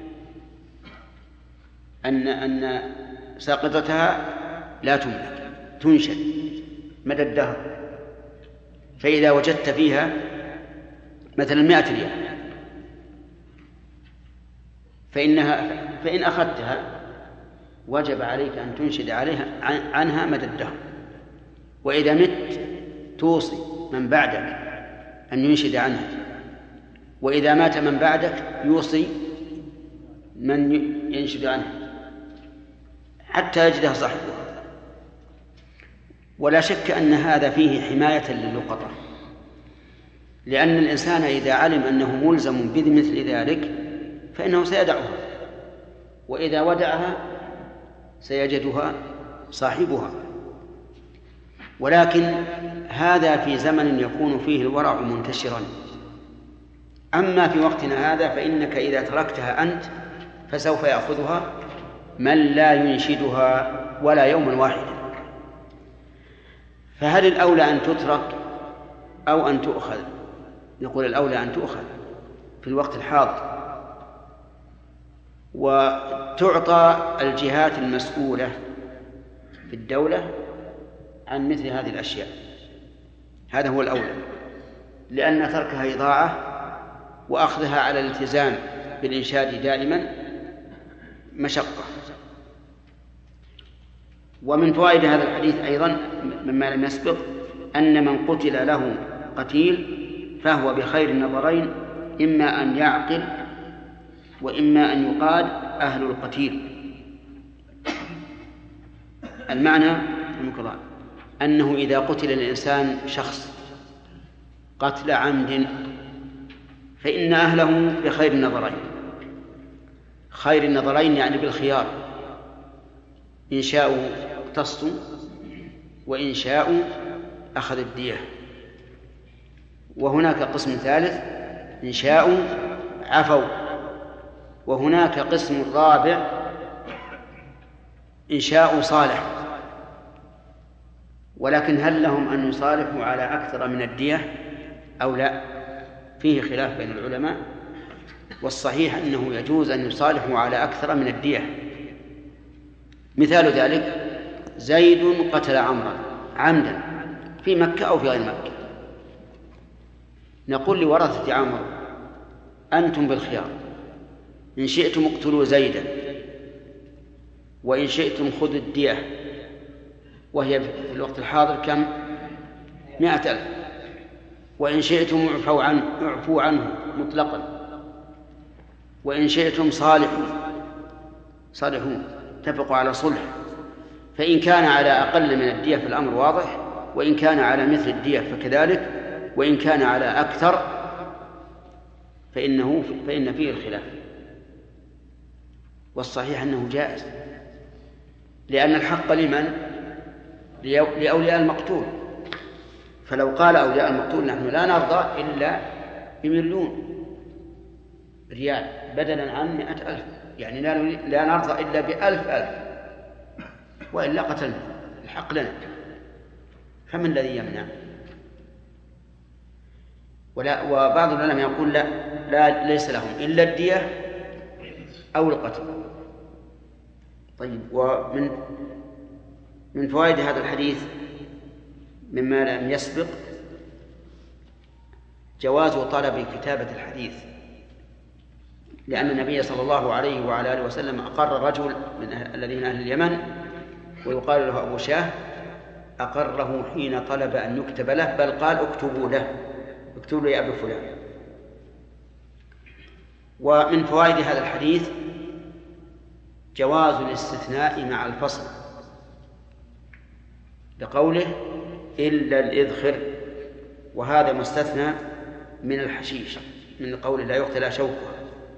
أن أن ساقطتها لا تملك، تنشد مدى الدهر. فإذا وجدت فيها مثلا مائة ريال فإنها فإن أخذتها وجب عليك أن تنشد عليها عنها مدى الدهر. وإذا مت توصي من بعدك أن ينشد عنها، وإذا مات من بعدك يوصي من ينشد عنها حتى يجدها صاحبها. ولا شك أن هذا فيه حماية للقطة، لأن الإنسان إذا علم أنه ملزم بمثل ذلك فإنه سيدعها، وإذا ودعها سيجدها صاحبها. ولكن هذا في زمن يكون فيه الورع منتشرا. أما في وقتنا هذا فإنك إذا تركتها أنت فسوف يأخذها من لا ينشدها ولا يوما واحدا. فهل الأولى أن تترك أو أن تؤخذ؟ نقول الأولى أن تؤخذ في الوقت الحاضر، وتعطى الجهات المسؤولة في الدولة عن مثل هذه الأشياء. هذا هو الأولى، لأن تركها إضاعة، وأخذها على الالتزام بالإنشاد دائما مشقة. ومن فوائد هذا الحديث أيضا مما لم يسبق أن من قتل له قتيل فهو بخير النظرين، إما أن يعقل وإما أن يقاد أهل القتيل. المعنى أنه إذا قتل الإنسان شخص قتل عمد فإن أهله بخير النظرين. خير النظرين يعني بالخيار، إن شاءوا اقتصوا وإن شاءوا أخذ الدية. وهناك قسم ثالث إن شاءوا عفوا، وهناك قسم رابع إن شاءوا صالحوا. ولكن هل لهم أن يصالحوا على أكثر من الدية أو لا؟ فيه خلاف بين العلماء، والصحيح أنه يجوز أن يصالحوا على أكثر من الدية. مثال ذلك زيد قتل عمرا عمدا في مكة أو في غير مكة، نقول لورثة عمرو أنتم بالخيار، إن شئتم اقتلوا زيدا، وإن شئتم خذوا الدية، وهي في الوقت الحاضر كم؟ مائة ألف، وإن شئتم اعفوا عنه, اعفوا عنه مطلقا، وإن شئتم صالحوا صالحون اتفقوا على صلح. فإن كان على أقل من الدية فالأمر واضح، وإن كان على مثل الدية فكذلك، وإن كان على أكثر فإنه فإن فيه الخلاف. والصحيح أنه جائز، لأن الحق لمن؟ لأولياء المقتول. فلو قال أولياء المقتول نحن لا نرضى إلا بمليون ريال بدلا عن مئة ألف، يعني لا نرضى إلا بألف ألف، وإلا قتلنا، الحق لنا، فمن الذي يمنع؟ ولا وبعض العلماء يقول لا, لا ليس لهم إلا الدية أو القتل. طيب، ومن من فوائد هذا الحديث مما لم يسبق جواز طلب كتابة الحديث، لأن النبي صلى الله عليه وعلى آله وسلم أقر رجل من الذين أهل اليمن ويقال له أبو شاه، أقره حين طلب أن يكتب له، بل قال اكتبوا له، اكتبوا له يا أبو فلان. ومن فوائد هذا الحديث جواز الاستثناء مع الفصل، لقوله إلا الإذخر، وهذا مستثنى من الحشيش من قوله لا يقتلى شوكها.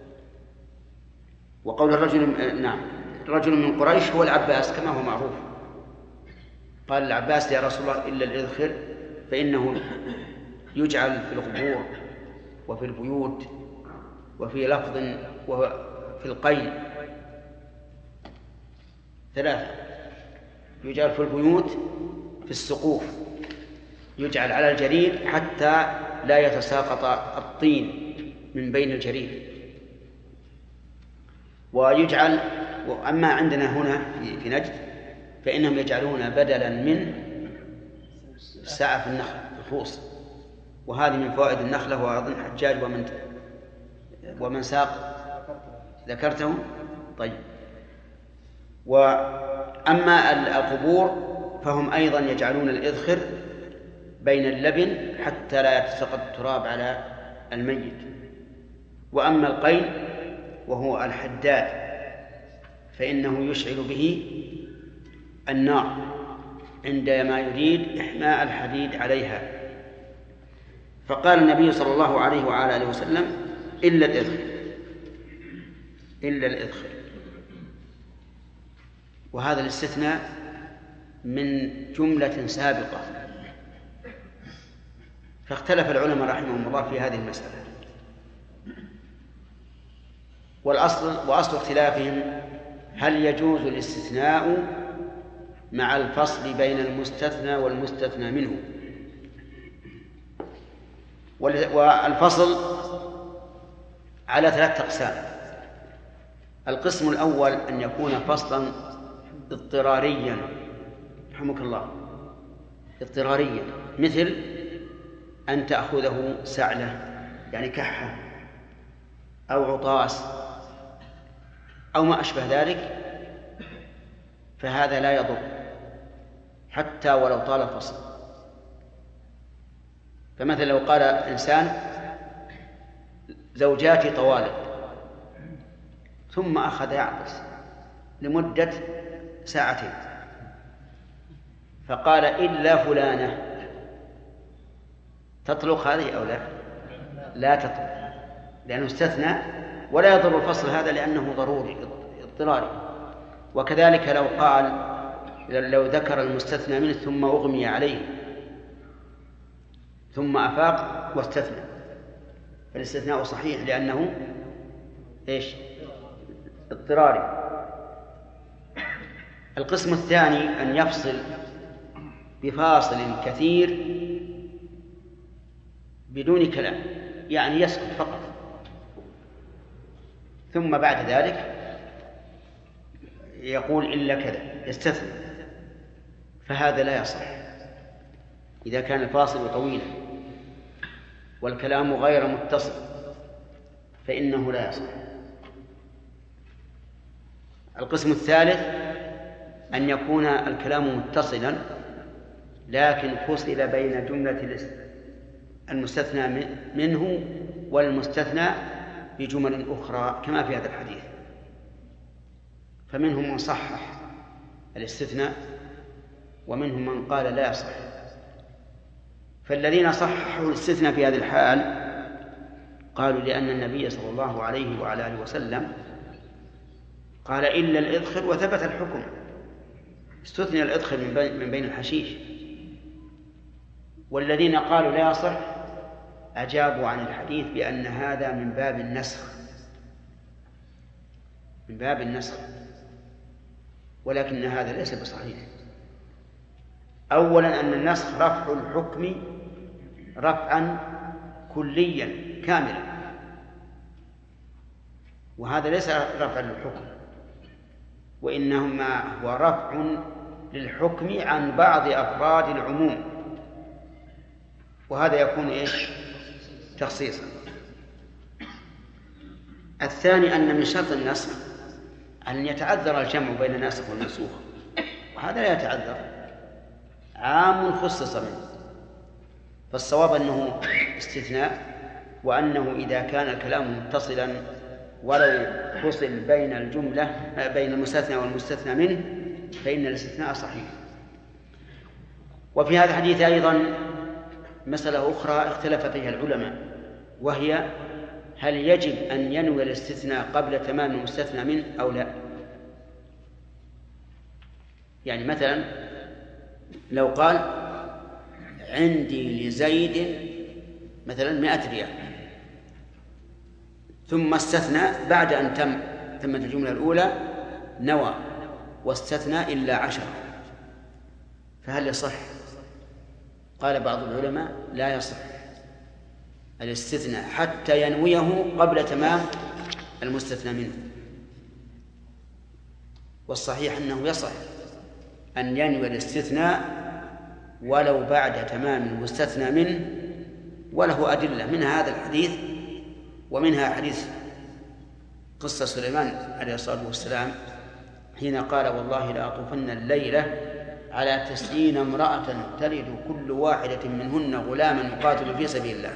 وقول الرجل نعم رجل من قريش هو العباس كما هو معروف، قال العباس يا رسول الله إلا الإذخر فإنه يجعل في القبور وفي البيوت وفي لفظ وفي القيل ثلاثة، يجعل في البيوت في السقوف، يجعل على الجرير حتى لا يتساقط الطين من بين الجرير، ويجعل. وأما عندنا هنا في نجد فإنهم يجعلون بدلا من سعف النخل الخوص، وهذه من فوائد النخلة، وأظن حجاج ومن ومن ساق ذكرته. طيب، وأما القبور فهم أيضا يجعلون الإذخر بين اللبن حتى لا يتساقط التراب على الميت. وأما القيل وهو الحداد فإنه يشعل به النار عندما يريد إحماء الحديد عليها. فقال النبي صلى الله عليه وعلى آله وسلم إلا الإذخر، إلا الإذخر. وهذا الاستثناء من جملة سابقة، فاختلف العلماء رحمهم الله في هذه المسألة. والأصل وأصل اختلافهم هل يجوز الاستثناء مع الفصل بين المستثنى والمستثنى منه. والفصل على ثلاثة أقسام. القسم الأول أن يكون فصلا اضطراريا، رحمك الله، اضطراريا، مثل أن تأخذه سعلة يعني كحة أو عطاس أو ما أشبه ذلك، فهذا لا يضر حتى ولو طال الفصل. فمثلا لو قال إنسان زوجاتي طوالق، ثم أخذ يعطس لمدة ساعتين، فقال إلا فلانة، تطلق هذه أو لا؟ لا تطلق، لأنه استثنى ولا يضر الفصل هذا لأنه ضروري اضطراري. وكذلك لو قال لو ذكر المستثنى منه ثم أغمي عليه ثم أفاق واستثنى، فالاستثناء صحيح لأنه إيش؟ اضطراري. القسم الثاني أن يفصل بفاصل كثير بدون كلام، يعني يسكت فقط، ثم بعد ذلك يقول إلا كذا، يستثنى، فهذا لا يصح إذا كان الفاصل طويلا والكلام غير متصل، فإنه لا يصح. القسم الثالث أن يكون الكلام متصلا لكن فصل بين جملة المستثنى منه والمستثنى بجمل أخرى كما في هذا الحديث. فمنهم من صحح الاستثناء ومنهم من قال لا يصح. فالذين صححوا الاستثناء في هذه الحال قالوا لأن النبي صلى الله عليه وعلى آله وسلم قال إلا الإذخر وثبت الحكم، استثنى الإذخر من بين الحشيش. والذين قالوا لا يصح أجابوا عن الحديث بأن هذا من باب النسخ، من باب النسخ، ولكن هذا ليس بصحيح. أولا أن النسخ رفع الحكم رفعا كليا كاملا، وهذا ليس رفع للحكم، وإنما هو رفع للحكم عن بعض أفراد العموم، وهذا يكون إيش؟ تخصيصا. الثاني أن من شرط النسخ أن يتعذر الجمع بين الناسخ والمنسوخ، وهذا لا يتعذر، عام خصص منه. فالصواب أنه استثناء، وأنه إذا كان الكلام متصلا ولو فصل بين الجملة بين المستثنى والمستثنى منه فإن الاستثناء صحيح. وفي هذا الحديث أيضا مسألة أخرى اختلف فيها العلماء، وهي هل يجب أن ينوي الاستثناء قبل تمام المستثنى منه أو لا؟ يعني مثلا لو قال عندي لزيد مثلا مئة ريال، ثم استثنى بعد أن تم تمت الجملة الأولى نوى واستثنى إلا عشرة، فهل يصح؟ قال بعض العلماء لا يصح الاستثناء حتى ينويه قبل تمام المستثنى منه، والصحيح أنه يصح أن ينوي الاستثناء ولو بعد تمام المستثنى منه، وله أدلة منها هذا الحديث ومنها حديث قصة سليمان عليه الصلاة والسلام حين قال والله لأطوفن الليلة على تسعين امرأة تلد كل واحدة منهن غلاما يقاتل في سبيل الله،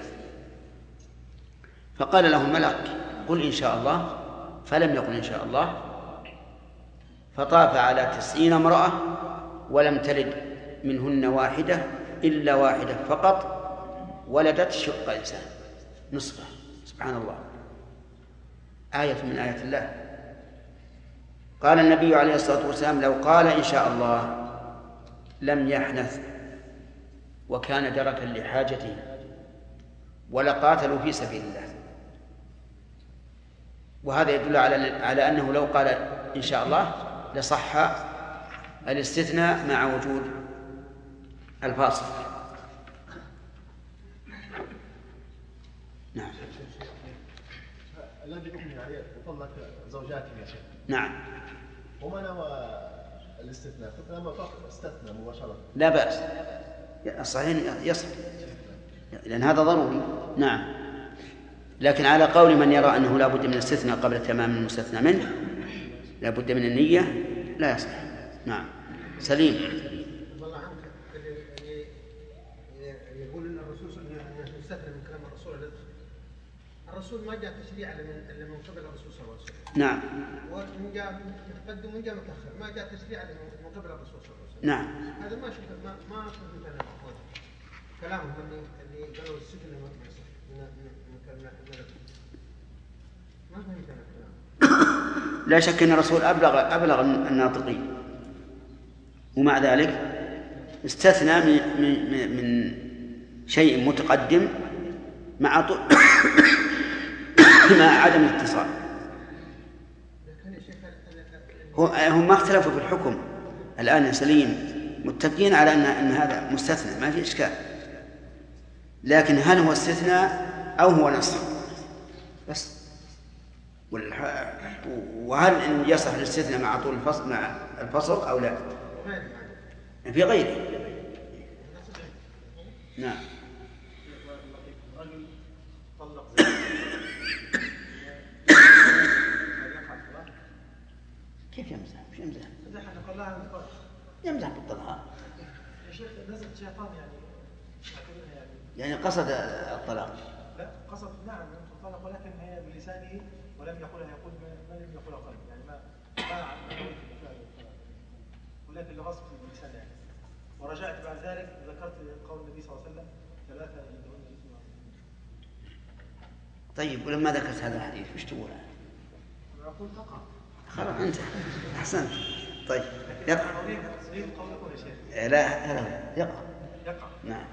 فقال له الملك قل إن شاء الله، فلم يقل إن شاء الله، فطاف على تسعين امرأة ولم تلد منهن واحدة إلا واحدة فقط ولدت شق إنسان نصفه. سبحان الله، آية من آيات الله. قال النبي عليه الصلاة والسلام لو قال إن شاء الله لم يحنث وكان دركا لحاجته ولقاتلوا في سبيل الله. وهذا يدل على على أنه لو قال إن شاء الله لصح الاستثناء مع وجود الفاصل. نعم.
الذي أمني عليه يطلق زوجاته يا شيخ.
نعم.
وما نوى الاستثناء لما فقط استثنى مباشرة
لا بأس، الصحيح يصح لأن هذا ضروري. نعم، لكن على قول من يرى أنه لا بد من الاستثناء قبل تمام المستثنى منه، لا بد من النية، لا يصح. نعم. سليم.
والله عنك اللي يقول ان الرسول انه يستثنى من كلام الرسول الرسول ما جاء تشريع الا من قبل الرسول صلى الله عليه وسلم. نعم. ومن جاء متقدم ومن جاء متاخر، ما جاء تشريع من قبل الرسول صلى الله عليه وسلم.
نعم.
هذا ما شفت ما ما فهمت انا كلامهم اللي اللي قالوا السكن ما يصح من من كلام ما فهمت انا كلام.
لا شك ان الرسول ابلغ ابلغ الناطقين، ومع ذلك استثنى من من من شيء متقدم مع طول مع عدم الاتصال. هم ما اختلفوا في الحكم الآن يا سليم، متفقين على أن أن هذا مستثنى ما في إشكال، لكن هل هو استثناء أو هو نص بس؟ وهل إن يصح الاستثناء مع طول الفصل مع الفصل أو لا؟ في غيره. نعم. كيف يمزح؟ مش يمزح؟ يمزح بالطلاق.
يا شيخ نزل شيطان يعني
يعني قصد الطلاق.
لا قصد نعم الطلاق، ولكن هي بلسانه ولم يقولها، يقول ما لم يقولها قلبه، يعني ما ما غصب اللسان يعني. ورجعت بعد ذلك ذكرت قول النبي صلى الله عليه وسلم ثلاثة يدعون.
طيب ولما ذكرت هذا الحديث وش تقول؟
أقول تقع.
خلاص أنت أحسنت. طيب يقع. لا لا يقع.
يقع.
نعم.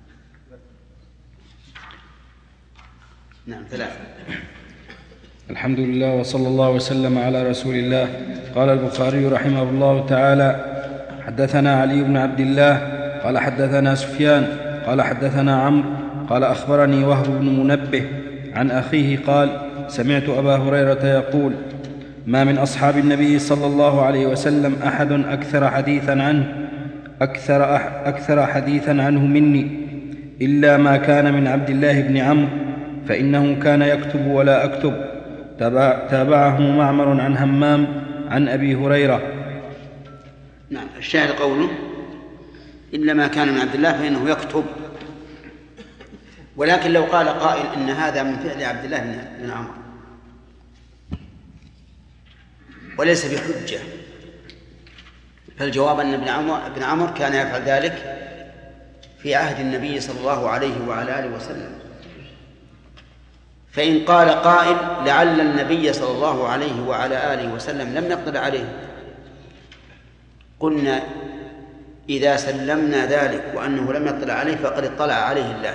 نعم ثلاثة.
الحمد لله وصلى الله وسلم على رسول الله. قال البخاري رحمه الله تعالى: حدثنا علي بن عبد الله قال حدثنا سفيان قال حدثنا عمرو قال أخبرني وهب بن منبه عن أخيه قال: سمعت أبا هريرة يقول: ما من أصحاب النبي صلى الله عليه وسلم أحد أكثر حديثا عنه أكثر, أكثر حديثا عنه مني إلا ما كان من عبد الله بن عمرو فإنه كان يكتب ولا أكتب. تابعه معمر عن همام عن أبي هريرة.
نعم. الشاهد قوله: إلا ما كان من عبد الله فإنه يكتب. ولكن لو قال قائل إن هذا من فعل عبد الله بن عمرو وليس بحجة، فالجواب أن ابن عمر, ابن عمر كان يفعل ذلك في عهد النبي صلى الله عليه وعلى آله وسلم. فإن قال قائل: لعل النبي صلى الله عليه وعلى آله وسلم لم يقدر عليه، قلنا: إذا سلمنا ذلك وأنه لم يطلع عليه فقد اطلع عليه الله،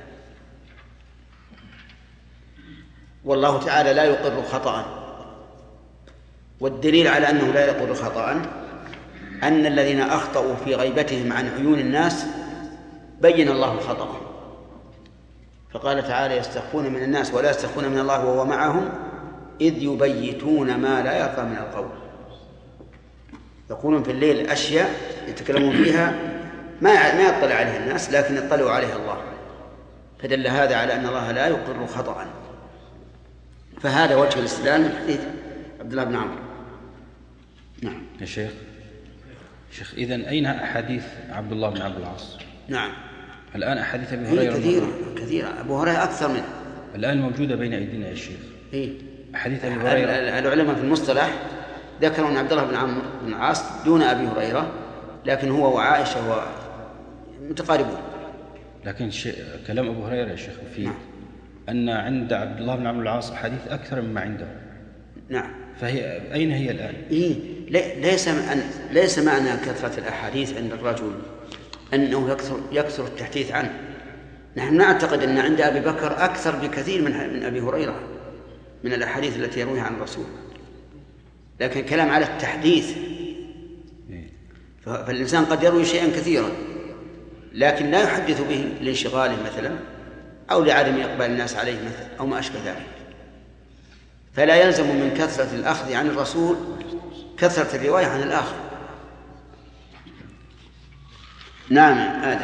والله تعالى لا يقر خطأ. والدليل على أنه لا يقر خطأ أن الذين أخطأوا في غيبتهم عن عيون الناس بين الله خطأهم، فقال تعالى: يستخفون من الناس ولا يستخفون من الله وهو معهم إذ يبيتون ما لا يرضى من القول. يقولون في الليل أشياء يتكلمون فيها ما ما يطلع عليها الناس لكن يطلعوا عليها الله، فدل هذا على أن الله لا يقر خطأ. فهذا وجه الاستدلال من حديث عبد الله بن عمرو. نعم
يا شيخ. شيخ إذن أين أحاديث عبد الله بن عبد العاص؟
نعم
الآن أحاديث أبي هريرة
كثيرة كثيرة. أبو هريرة أكثر منه
الآن موجودة بين أيدينا يا شيخ.
إيه؟
أحاديث أبي هريرة.
العلماء في المصطلح ذكروا أن عبد الله بن عمرو بن العاص دون أبي هريرة، لكن هو وعائشة هو متقاربون.
لكن كلام أبو هريرة يا شيخ فيه
نعم.
أن عند عبد الله بن عمرو العاص حديث أكثر مما عنده.
نعم.
فهي أين هي الآن؟
إيه؟ ليس أن ليس معنى كثرة الأحاديث عند الرجل أنه يكثر يكثر التحديث عنه. نحن نعتقد أن عند أبي بكر أكثر بكثير من من أبي هريرة من الأحاديث التي يرويها عن الرسول، لكن كلام على التحديث. فالإنسان قد يروي شيئا كثيرا لكن لا يحدث به لانشغاله مثلا أو لعدم إقبال الناس عليه مثلا أو ما أشبه ذلك. فلا يلزم من كثرة الأخذ عن الرسول كثرة الرواية عن الآخر. نعم آدم.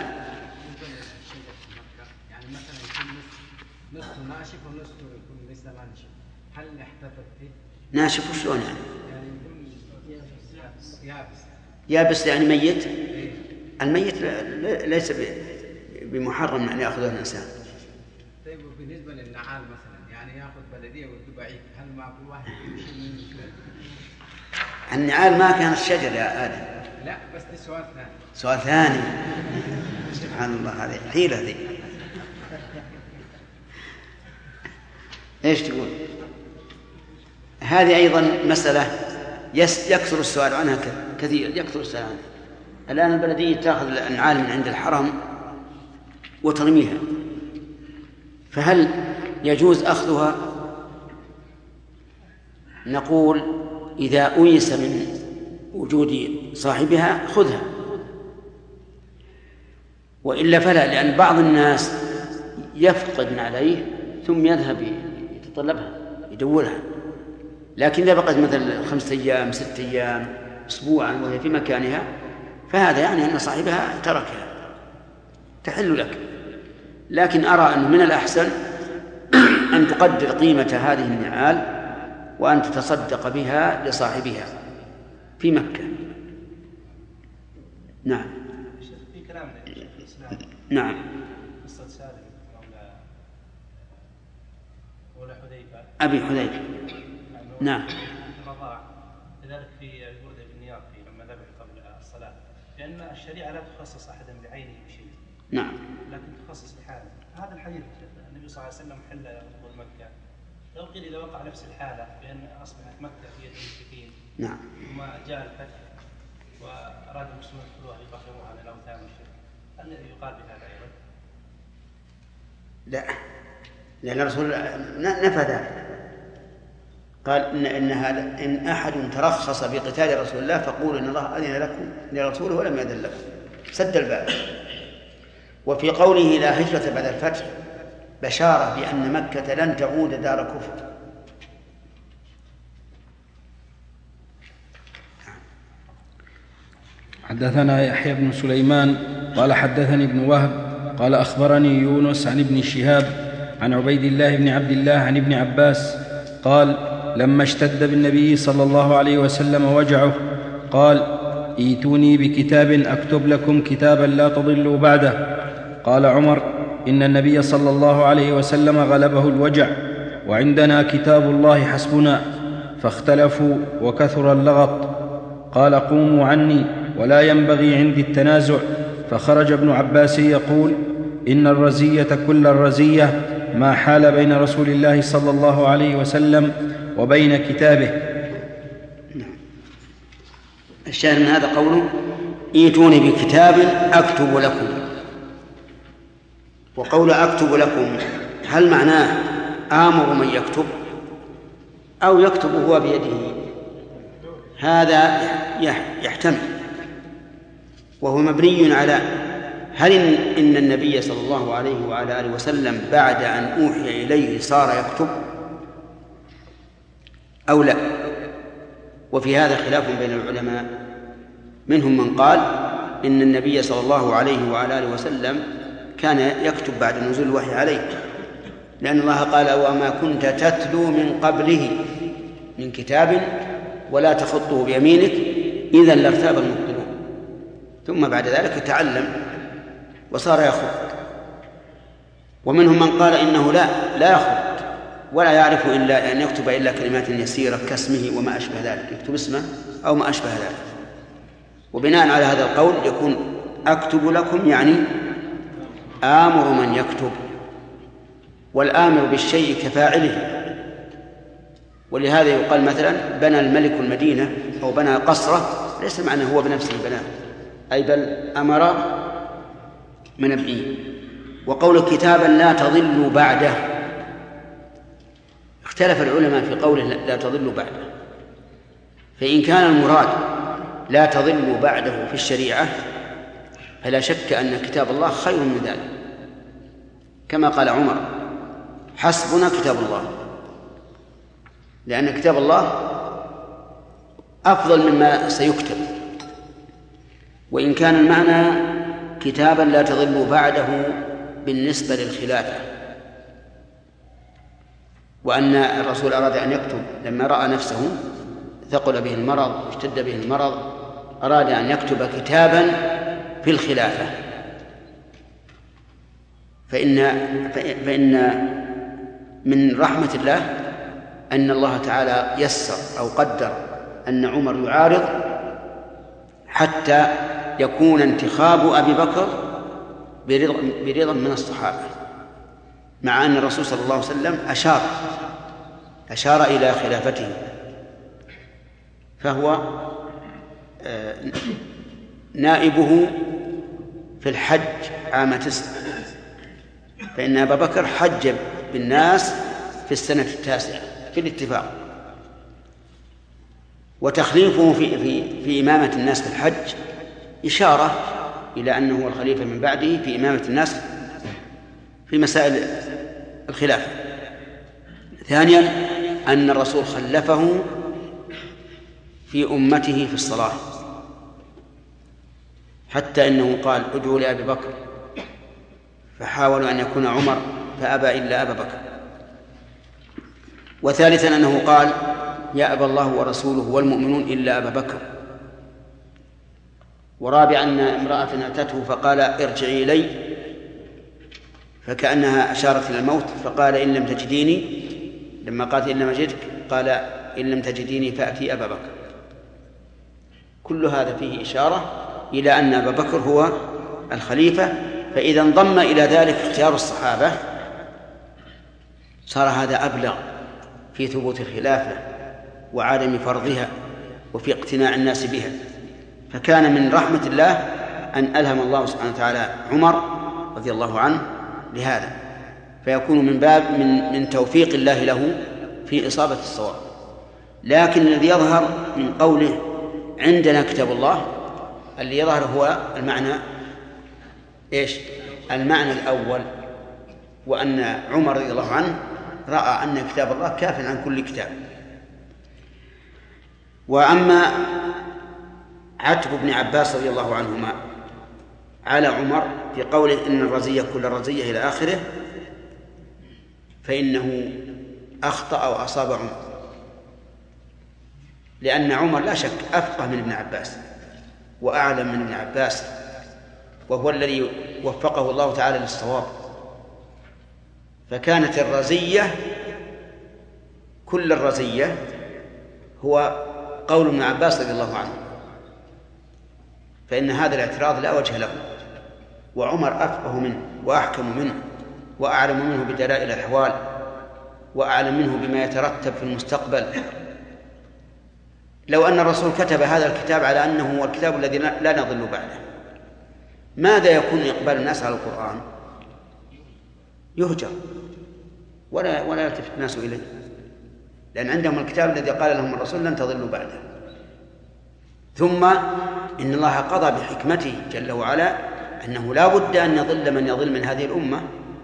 يعني مثلا يكون نصف ناشف ونصف يكون لسه ما نشف، هل احتفظ فيه؟
ناشف وشلون يعني؟
يعني يكون يابس.
يابس يعني ميت؟ الميت ليس بمحرم أن يأخذه الإنسان.
طيب بالنسبة للنعال مثلا يعني يأخذ بلدية والدبعي، هل مع كل واحد يمشي من
النعال ما كانت شجر يا آدم.
لا بس دي سؤال ثاني.
سؤال ثاني. سبحان الله، هذه حيلة ذي. ايش تقول؟ هذه أيضا مسألة يكثر السؤال عنها كثير، يكثر السؤال عنها. الآن البلدية تأخذ النعال من عند الحرم وترميها، فهل يجوز أخذها؟ نقول إذا أيس من وجود صاحبها خذها، وإلا فلا، لأن بعض الناس يفقد عليه ثم يذهب يتطلبها يدورها. لكن إذا بقت مثلا خمسة أيام ستة أيام أسبوعا وهي في مكانها فهذا يعني أن صاحبها تركها تحل لك. لكن أرى أن من الأحسن أن تقدر قيمة هذه النعال وأن تتصدق بها لصاحبها في مكة. نعم.
في كلام الإسلام.
نعم.
قصة سالم مولى مولى حذيفة.
أبي حذيفة. نعم.
الرضاع
كذلك في البردة بن نيار في لما ذبح قبل الصلاة، لأن الشريعة لا تخصص أحدا بعينه بشيء.
نعم.
لكن تخصص بحاله. هذا الحديث النبي صلى الله عليه وسلم حل دخول مكة. لو قيل إذا وقع نفس الحالة بأن أصبحت مكة في يد المشركين.
نعم.
ثم جاء الفتح وأراد المسلمين يدخلوها ليطهروها على الأوثان والشرك، هل يقال بهذا أيضا؟
لا، لأن الرسول نفى ذلك. قال إن إن هذا إن أحد ترخص بقتال رسول الله فقولوا إن الله أذن لكم لرسوله ولم يأذن لكم، سد الباب. وفي قوله لا هجرة بعد الفتح بشارة بأن مكة لن تعود دار كفر.
حدثنا يحيى بن سليمان قال حدثني ابن وهب قال أخبرني يونس عن ابن شهاب عن عبيد الله بن عبد الله عن ابن عباس قال لما اشتد بالنبي صلى الله عليه وسلم وجعه قال ائتوني بكتاب أكتب لكم كتابا لا تضلوا بعده. قال عمر إن النبي صلى الله عليه وسلم غلبه الوجع وعندنا كتاب الله حسبنا، فاختلفوا وكثر اللغط. قال قوموا عني ولا ينبغي عندي التنازع. فخرج ابن عباس يقول إن الرزية كل الرزية ما حال بين رسول الله صلى الله عليه وسلم وبين كتابه.
الشاهد من هذا قوله ائتوني بكتاب أكتب لكم. وقول أكتب لكم هل معناه آمر من يكتب أو يكتب هو بيده؟ هذا يحتمل، وهو مبني على هل إن النبي صلى الله عليه وعلى آله وسلم بعد أن أوحي إليه صار يكتب أو لا. وفي هذا خلاف بين العلماء، منهم من قال إن النبي صلى الله عليه وعلى آله وسلم كان يكتب بعد نزول الوحي عليه، لأن الله قال وما كنت تتلو من قبله من كتاب ولا تخطه بيمينك إذا لارتاب المبطلون، ثم بعد ذلك تعلم وصار يخط. ومنهم من قال إنه لا لا يخط ولا يعرف إلا أن يكتب إلا كلمات يسيرة كاسمه وما أشبه ذلك، يكتب اسمه أو ما أشبه ذلك. وبناء على هذا القول يكون أكتب لكم يعني آمر من يكتب، والآمر بالشيء كفاعله. ولهذا يقال مثلا بنى الملك المدينة أو بنى قصره، ليس معنى هو بنفسه بناه، أي بل أمر من ابنه. وقول كتابا لا تضلوا بعده، اختلف العلماء في قوله لا تضلوا بعده. فإن كان المراد لا تضلوا بعده في الشريعة فلا شك أن كتاب الله خير من ذلك، كما قال عمر حسبنا كتاب الله، لأن كتاب الله أفضل مما سيكتب. وإن كان المعنى كتابا لا تضلوا بعده بالنسبة للخلافة، وأن الرسول أراد أن يكتب لما رأى نفسه ثقل به المرض واشتد به المرض، أراد أن يكتب كتابا في الخلافة. فإن, فإن من رحمة الله أن الله تعالى يسر أو قدر أن عمر يعارض حتى يكون انتخاب أبي بكر برضا من الصحابة، مع أن الرسول صلى الله عليه وسلم أشار أشار إلى خلافته، فهو نائبه في الحج عام تسع، فإن أبا بكر حج بالناس في السنة التاسعة في الاتفاق. وتخليفه في, في, في إمامة الناس في الحج إشارة إلى أنه هو الخليفة من بعده في إمامة الناس في مسائل الخلافة. ثانيا أن الرسول خلفه في أمته في الصلاة، حتى إنه قال ادعوا لأبي بكر، فحاولوا أن يكون عمر فأبى إلا أبا بكر. وثالثا أنه قال يا أبا الله ورسوله والمؤمنون إلا أبا بكر. ورابعا أن امرأة أتته فقال ارجعي إلي، فكأنها أشارت إلى الموت، فقال إن لم تجديني، لما قالت إن لم أجدك قال إن لم تجديني فأتي أبا بكر. كل هذا فيه إشارة إلى أن أبا بكر هو الخليفة. فإذا انضم إلى ذلك اختيار الصحابة صار هذا أبلغ في ثبوت الخلافة وعدم فرضها وفي اقتناع الناس بها. فكان من رحمة الله أن ألهم الله سبحانه وتعالى عمر رضي الله عنه لهذا، فيكون من باب من, من توفيق الله له في إصابة الصواب. لكن الذي يظهر من قوله عندنا كتاب الله، اللي يظهر هو المعنى إيش؟ المعنى الأول، وأن عمر رضي الله عنه رأى أن كتاب الله كاف عن كل كتاب. وأما عتب بن عباس رضي الله عنهما على عمر في قوله إن الرزية كل الرزية إلى آخره، فإنه أخطأ وأصاب عمر، لأن عمر لا شك أفقه من ابن عباس وأعلم من ابن عباس، وهو الذي وفقه الله تعالى للصواب. فكانت الرزية كل الرزية هو قول ابن عباس رضي الله عنه، فإن هذا الاعتراض لا وجه له، وعمر أفقه منه وأحكم منه وأعلم منه بدلائل الأحوال وأعلم منه بما يترتب في المستقبل. لو أن الرسول كتب هذا الكتاب على أنه هو الكتاب الذي لا نضل بعده، ماذا يكون إقبال الناس على القرآن؟ يهجر ولا ولا يلتفت الناس إليه، لأن عندهم الكتاب الذي قال لهم الرسول لن تضلوا بعده. ثم إن الله قضى بحكمته جل وعلا أنه لا بد أن يضل من يضل من هذه الأمة،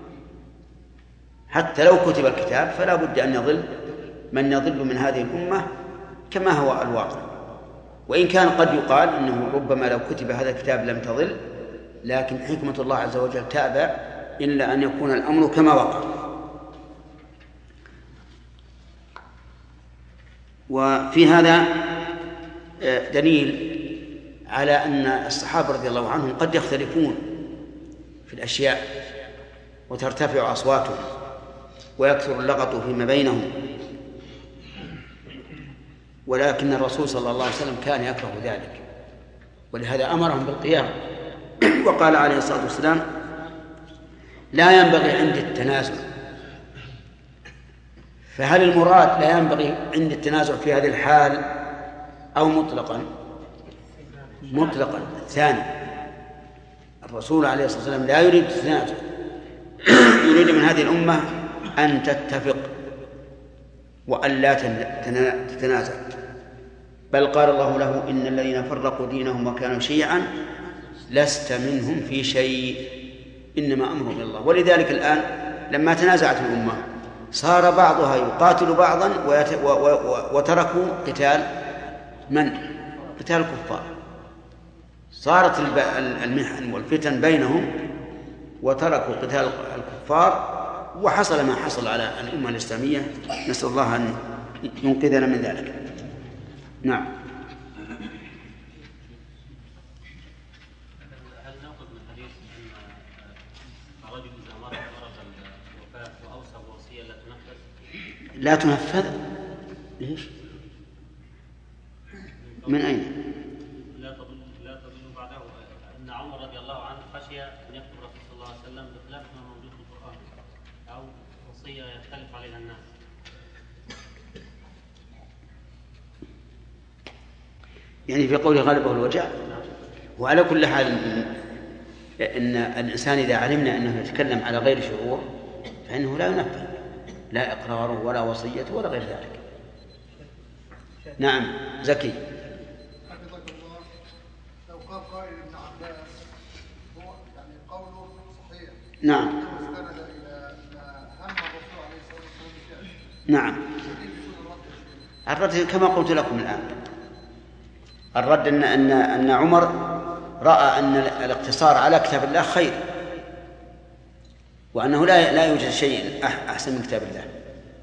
حتى لو كتب الكتاب فلا بد أن يضل من يضل من هذه الأمة كما هو الواقع. وإن كان قد يقال أنه ربما لو كتب هذا الكتاب لم تضل، لكن حكمة الله عز وجل تأبى إلا أن يكون الأمر كما وقع. وفي هذا دليل على أن الصحابة رضي الله عنهم قد يختلفون في الأشياء وترتفع أصواتهم ويكثر اللغط فيما بينهم، ولكن الرسول صلى الله عليه وسلم كان يكره ذلك، ولهذا أمرهم بالقيام. وقال عليه الصلاة والسلام لا ينبغي عند التنازع. فهل المراد لا ينبغي عند التنازع في هذه الحال أو مطلقا؟ مطلقا. الثاني، الرسول عليه الصلاة والسلام لا يريد التنازع، يريد من هذه الأمة أن تتفق وأن لا تتنازع. بل قال الله له إن الذين فرقوا دينهم وكانوا شيعا لست منهم في شيء إنما أمرهم إلى الله. ولذلك الآن لما تنازعت الأمة صار بعضها يقاتل بعضا وتركوا قتال من؟ قتال الكفار. صارت المحن والفتن بينهم وتركوا قتال الكفار، وحصل ما حصل على الأمة الإسلامية. نسأل الله أن ينقذنا من ذلك. نعم.
هل نأخذ من حديث أن رجل إذا مرض مرض الوفاة وأوصى بوصية لا تنفذ؟
لا تنفذ؟ ليش؟ من أين؟
لا تضل لا تضل بعده. أن عمر رضي الله عنه خشي أن يكتب الرسول صلى الله عليه وسلم بخلاف ما موجود في القرآن أو وصية يختلف عليها الناس.
يعني في قوله غلبه الوجع. وعلى كل حال إن الإنسان إذا علمنا أنه يتكلم على غير شعور فإنه لا ينفذ، لا إقراره ولا وصية ولا غير ذلك. نعم. زكي.
حفظك الله. لو قال قائل ابن عباس هو يعني قوله صحيح.
نعم.
استند إلى هم الرسول عليه الصلاة والسلام.
نعم. الرد كما قلت لكم الآن، الرد أن أن أن عمر رأى أن الاقتصار على كتاب الله خير، وأنه لا لا يوجد شيء أحسن من كتاب الله.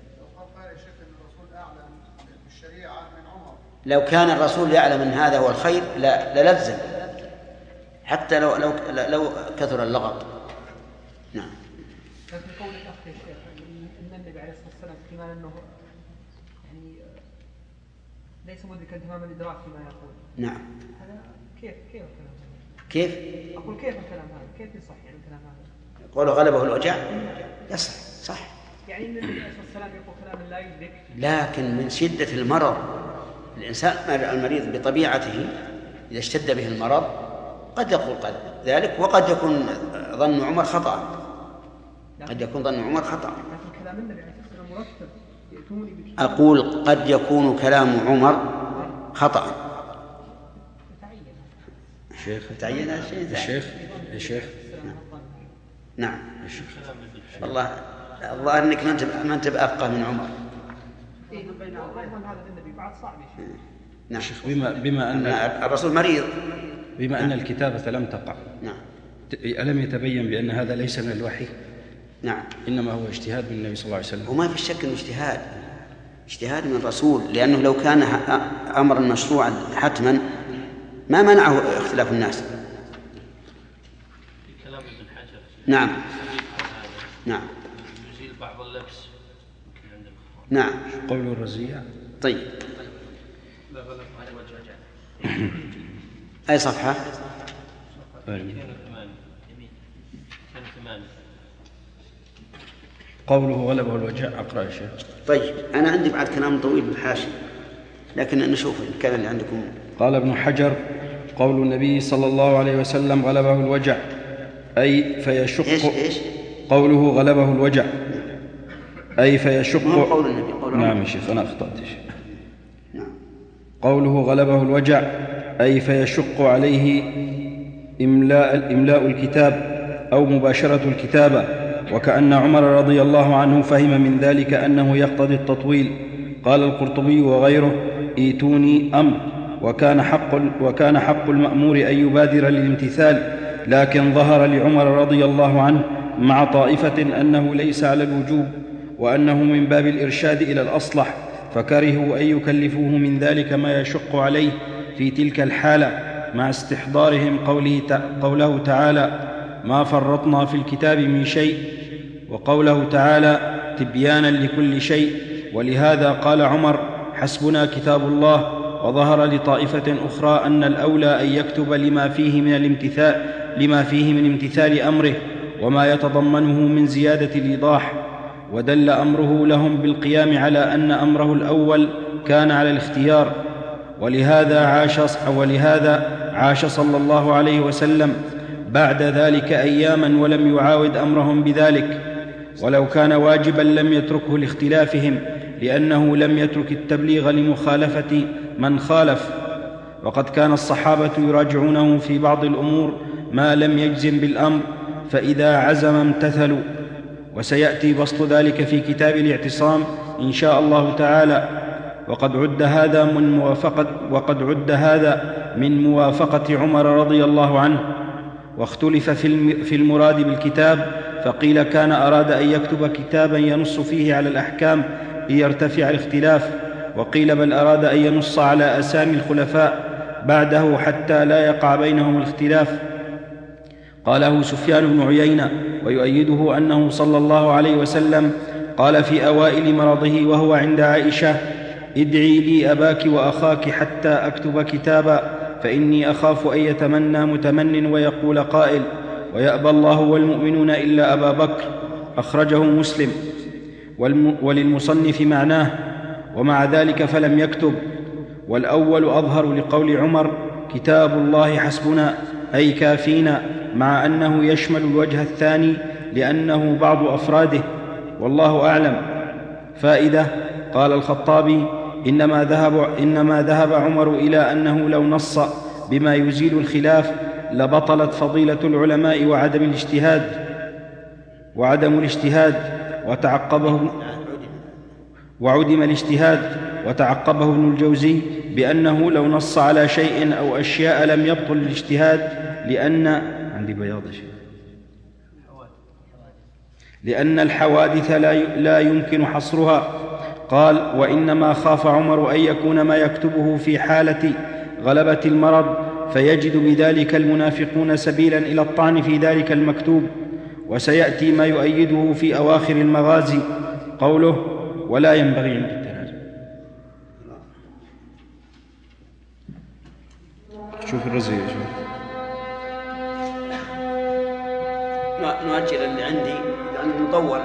لو كان الرسول يعلم أن هذا هو الخير لا للزم، حتى لو لو لو كثر اللغط. نعم.
في قول الأخ يا شيخ أن النبي عليه الصلاة والسلام احتمال أنه يعني ليس مدركا تمام الإدراك فيما يقول.
نعم.
هذا كيف كيف الكلام هذا؟
كيف؟
أقول كيف الكلام هذا؟ كيف يصح يعني الكلام هذا؟
قوله غلبه الوجع يصح صح.
يعني النبي عليه الصلاة والسلام يقول كلام لا يدرك.
لكن من شدة المرض الإنسان المريض بطبيعته إذا اشتد به المرض قد يقول قد ذلك، وقد يكون ظن عمر خطأ. قد يكون ظن عمر خطأ.
لكن كلام النبي عليه الصلاة والسلام مرتب يأتوني بكتاب.
أقول قد يكون كلام عمر خطأ.
شيخ
تعين هذا شيء ثاني.
الشيخ الشيخ
نعم. والله الظاهر انك ما انت ما انت بأفقه من عمر.
إيه بين هذا النبي بعد صعب شيء.
نعم.
شيخ بما بما ان
الرسول مريض،
بما ان الكتابة لم تقع،
نعم،
ألم يتبين بأن هذا ليس من الوحي؟
نعم،
إنما هو اجتهاد من النبي صلى الله عليه وسلم.
وما في شك انه اجتهاد اجتهاد من الرسول، لأنه لو كان أمرا مشروعا حتما ما منعه اختلاف الناس.
كلام ابن حجر.
نعم نعم
يزيل بعض اللبس.
نعم.
قول الرزية.
طيب أي صفحة؟
قوله غلبه الوجع. أقرأ يا شيخ.
طيب أنا عندي بعد كلام طويل بالحاشية، لكن نشوف الكلام اللي عندكم.
قال ابن حجر: قول النبي صلى الله عليه وسلم غلبه الوجع أي فيشق.
إيش إيش؟
قوله غلبه الوجع أي فيشق.
قول النبي. قول
نعم يا شيخ أنا أخطأت يا شيخ. نعم. قوله غلبه الوجع أي فيشق عليه إملاء, إملاء الكتاب أو مباشرة الكتابة، وكأن عمر رضي الله عنه فهم من ذلك أنه يقتضي التطويل. قال القرطبي وغيره: إيتوني أمر، وكان حق, وكان حق المأمور أن يبادر للامتثال، لكن ظهر لعمر رضي الله عنه مع طائفة أنه ليس على الوجوب، وأنه من باب الإرشاد إلى الأصلح، فكرهوا أن يكلفوه من ذلك ما يشق عليه في تلك الحالة، مع استحضارهم قوله, قوله تعالى: ما فرطنا في الكتاب من شيء، وقوله تعالى: تبيانا لكل شيء. ولهذا قال عمر: حسبنا كتاب الله. وظهر لطائفة أخرى أن الأولى أن يكتب لما فيه من الامتثال لما فيه من امتثال أمره وما يتضمنه من زيادة الإيضاح، ودل أمره لهم بالقيام على أن أمره الأول كان على الاختيار. ولهذا عاش ولهذا عاش صلى الله عليه وسلم بعد ذلك أياما ولم يعاود أمرهم بذلك، ولو كان واجبا لم يتركه لاختلافهم، لأنه لم يترك التبليغ لمخالفة من خالف. وقد كان الصحابة يراجعونه في بعض الأمور ما لم يجزم بالأمر، فإذا عزم امتثلوا. وسيأتي بسط ذلك في كتاب الاعتصام إن شاء الله تعالى. وقد عد هذا من موافقة وقد عد هذا من موافقة عمر رضي الله عنه. واختلف في المراد بالكتاب، فقيل كان أراد أن يكتب كتابا ينص فيه على الأحكام ليرتفع الاختلاف، وقيل بل أراد أن ينص على أسامي الخلفاء بعده حتى لا يقع بينهم الاختلاف. قاله سفيان بن عيينة، ويؤيده أنه صلى الله عليه وسلم قال في أوائل مرضه وهو عند عائشة: ادعي لي أباك وأخاك حتى أكتب كتابا، فإني أخاف أن يتمنى متمن ويقول قائل: ويأبى الله والمؤمنون إلا أبا بكر. أخرجه مسلم. وللمصنف معناه، ومع ذلك فلم يكتب. والأول أظهر لقول عمر: كتاب الله حسبنا أي كافينا، مع أنه يشمل الوجه الثاني لأنه بعض أفراده، والله أعلم. فائدة: قال الخطابي: إنما ذهب, إنما ذهب عمر إلى أنه لو نص بما يزيل الخلاف لبطلت فضيلة العلماء وعدم الاجتهاد وعدم الاجتهاد وتعقبه وعدم الاجتهاد وتعقبه ابن الجوزي بأنه لو نص على شيء أو أشياء لم يبطل الاجتهاد، لأن عندي بياض شيء لأن الحوادث لا يمكن حصرها. قال: وإنما خاف عمر أن يكون ما يكتبه في حالة غلبة المرض، فيجد بذلك المنافقون سبيلا إلى الطعن في ذلك المكتوب. وسيأتي ما يؤيده في أواخر المغازي، قوله: ولا ينبغي عند التنازل. شوف الرزية شوف.
نؤجل اللي عندي لأنه مطول.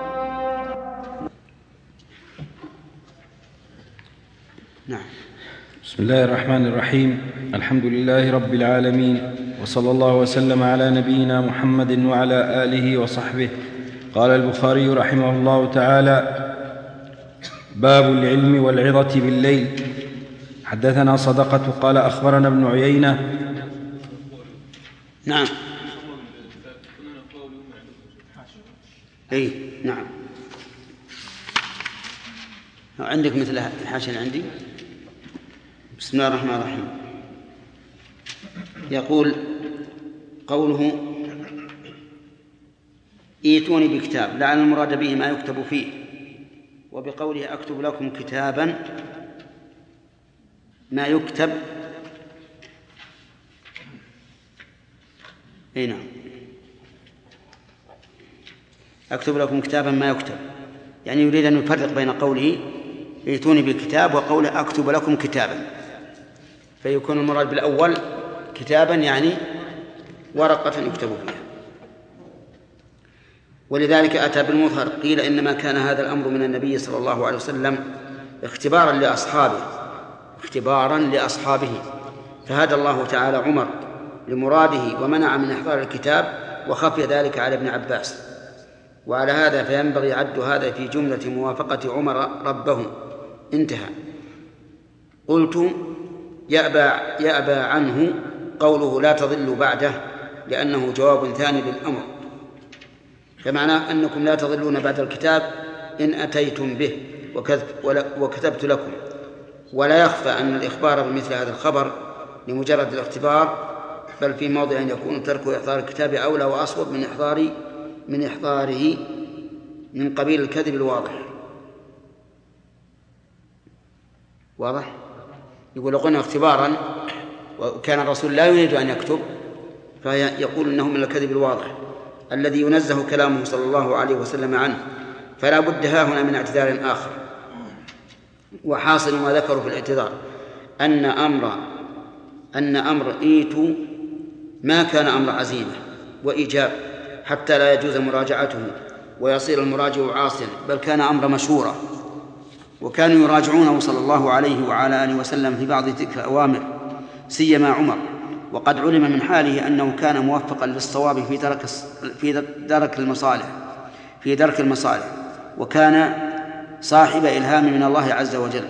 نعم.
بسم الله الرحمن الرحيم. الحمد لله رب العالمين، وصلى الله وسلم على نبينا محمد وعلى آله وصحبه. قال البخاري رحمه الله تعالى: باب العلم والعظة بالليل. حدثنا صدقة قال أخبرنا ابن عيينة.
نعم. اي نعم. عندك مثل الحاشية عندي. بسم الله الرحمن الرحيم. يقول قوله: ائتوني بكتاب، لعل المراد به ما يكتب فيه، وبقوله أكتب لكم كتابا ما يكتب. اي نعم، أكتب لكم كتابا ما يكتب، يعني يريد أن يفرق بين قوله ائتوني بالكتاب وقوله أكتب لكم كتابا، فيكون المراد بالأول كتابا يعني ورقة يكتب فيها. ولذلك أتى بالمظهر. قيل إنما كان هذا الأمر من النبي صلى الله عليه وسلم اختبارا لأصحابه اختبارا لأصحابه فهدى الله تعالى عمر لمراده ومنع من إحضار الكتاب، وخفي ذلك على ابن عباس. وعلى هذا فينبغي عد هذا في جملة موافقة عمر ربه. انتهى. قلت: يأبى, يأبى عنه قوله لا تضلوا بعده، لأنه جواب ثاني للأمر، فمعناه أنكم لا تضلون بعد الكتاب إن أتيتم به وكتبت لكم. ولا يخفى أن الإخبار بمثل هذا الخبر لمجرد الاختبار، بل في موضع أن يكون ترك إحضار الكتاب أولى وأصوب من إحضار من إحضاره من قبيل الكذب الواضح. واضح؟ يقول: قلنا اختبارا وكان الرسول لا يريد أن يكتب، فيقول إنه من الكذب الواضح الذي ينزه كلامه صلى الله عليه وسلم عنه، فلا بد ها هنا من اعتذار آخر. وحاصل ما ذكروا في الاعتذار أن أمر أن أمر إيتوا ما كان أمر عزيمة وإيجاب حتى لا يجوز مراجعته ويصير المراجع عاصيا، بل كان أمر مشورة، وكانوا يراجعونه صلى الله عليه وعلى آله وسلم في بعض تلك الأوامر، سيما عمر. وقد علم من حاله أنه كان موفقا للصواب في درك في درك المصالح في درك المصالح وكان صاحب إلهام من الله عز وجل.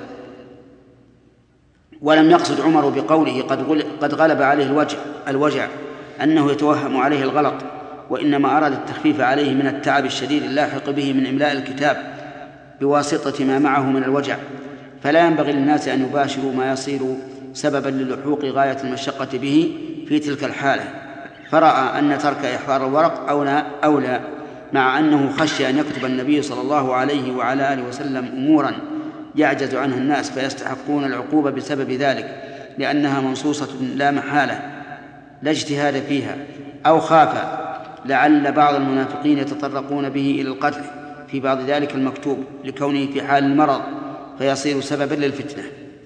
ولم يقصد عمر بقوله قد غلب عليه الوجع, الوجع أنه يتوهم عليه الغلط، وإنما أراد التخفيف عليه من التعب الشديد اللاحق به من إملاء الكتاب بواسطة ما معه من الوجع. فلا ينبغي للناس أن يباشروا ما يصير سببا للحوق غاية المشقة به في تلك الحالة، فرأى أن ترك إحضار الورق أولى, أولى مع أنه خشي أن يكتب النبي صلى الله عليه وعلى آله وسلم أمورا يعجز عنها الناس فيستحقون العقوبة بسبب ذلك، لأنها منصوصة لا محالة لا اجتهاد فيها. أو خاف لعل بعض المنافقين يتطرقون به إلى القتل في بعض ذلك المكتوب لكونه في حال المرض فيصير سببا للفتنة.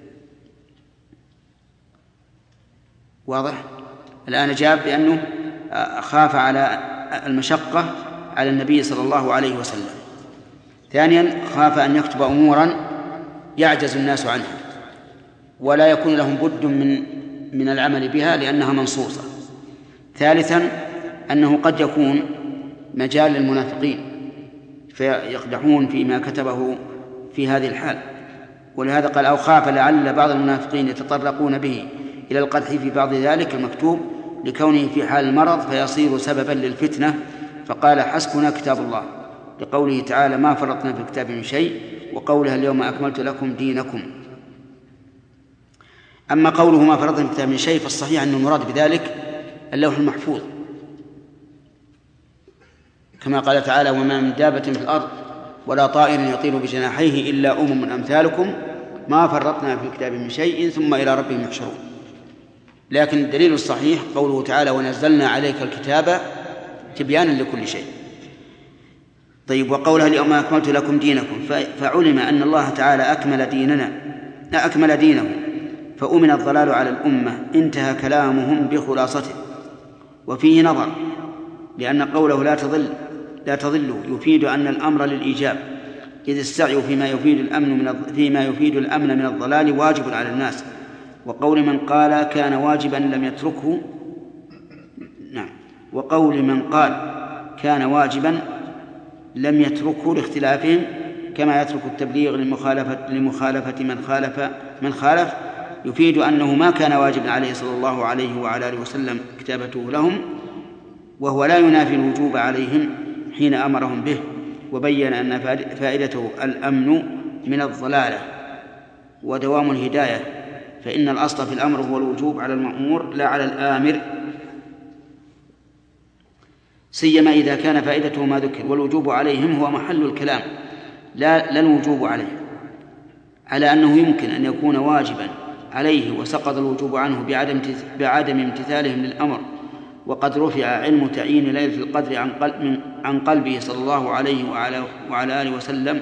واضح؟ الآن جاب بأنه خاف على المشقة على النبي صلى الله عليه وسلم. ثانيا خاف أن يكتب أمورا يعجز الناس عنها ولا يكون لهم بد من من العمل بها لأنها منصوصة. ثالثا أنه قد يكون مجال للمنافقين فيقدحون فيما كتبه في هذه الحال، ولهذا قال: أو خاف لعل بعض المنافقين يتطرقون به إلى القدح في بعض ذلك المكتوب لكونه في حال المرض فيصير سببا للفتنة، فقال: حسبنا كتاب الله، لقوله تعالى: ما فرطنا في الكتاب من شيء، وقولها: اليوم أكملت لكم دينكم. أما قوله ما فرطنا في الكتاب من شيء فالصحيح أن المراد بذلك اللوح المحفوظ، كما قال تعالى: وما من دابة في الأرض ولا طائر يطير بجناحيه إلا أمم أمثالكم ما فرطنا في الكتاب من شيء ثم إلى ربهم يحشرون. لكن الدليل الصحيح قوله تعالى: ونزلنا عليك الكتاب تبيانا لكل شيء. طيب، وقولها: اليوم أكملت لكم دينكم، فعلم أن الله تعالى أكمل ديننا أكمل دينه فأمن الضلال على الأمة، انتهى كلامهم بخلاصته. وفيه نظر، لأن قوله لا تضل لا تضلوا يفيد أن الأمر للإيجاب، إذ السعي فيما يفيد الأمن من فيما يفيد الأمن من الضلال واجب على الناس. وقول من قال كان واجبا لم يتركه نعم وقول من قال كان واجبا لم يتركه لاختلافهم، كما يترك التبليغ لمخالفة لمخالفة من خالف من خالف يفيد أنه ما كان واجبا عليه صلى الله عليه وعلى آله وسلم كتابته لهم، وهو لا ينافي الوجوب عليهم حين أمرهم به. وبين أن فائدته الأمن من الضلالة ودوام الهداية، فإن الأصل في الأمر هو الوجوب على المأمور لا على الآمر، سيما إذا كان فائدته ما ذكر. والوجوب عليهم هو محل الكلام، لا, لا الوجوب عليه، على أنه يمكن أن يكون واجبا عليه وسقط الوجوب عنه بعدم بعدم امتثالهم للأمر، وقد رفع علم تعيين ليلة القدر عن قلب عن قلبه صلى الله عليه وعلى, وعلى آله وسلم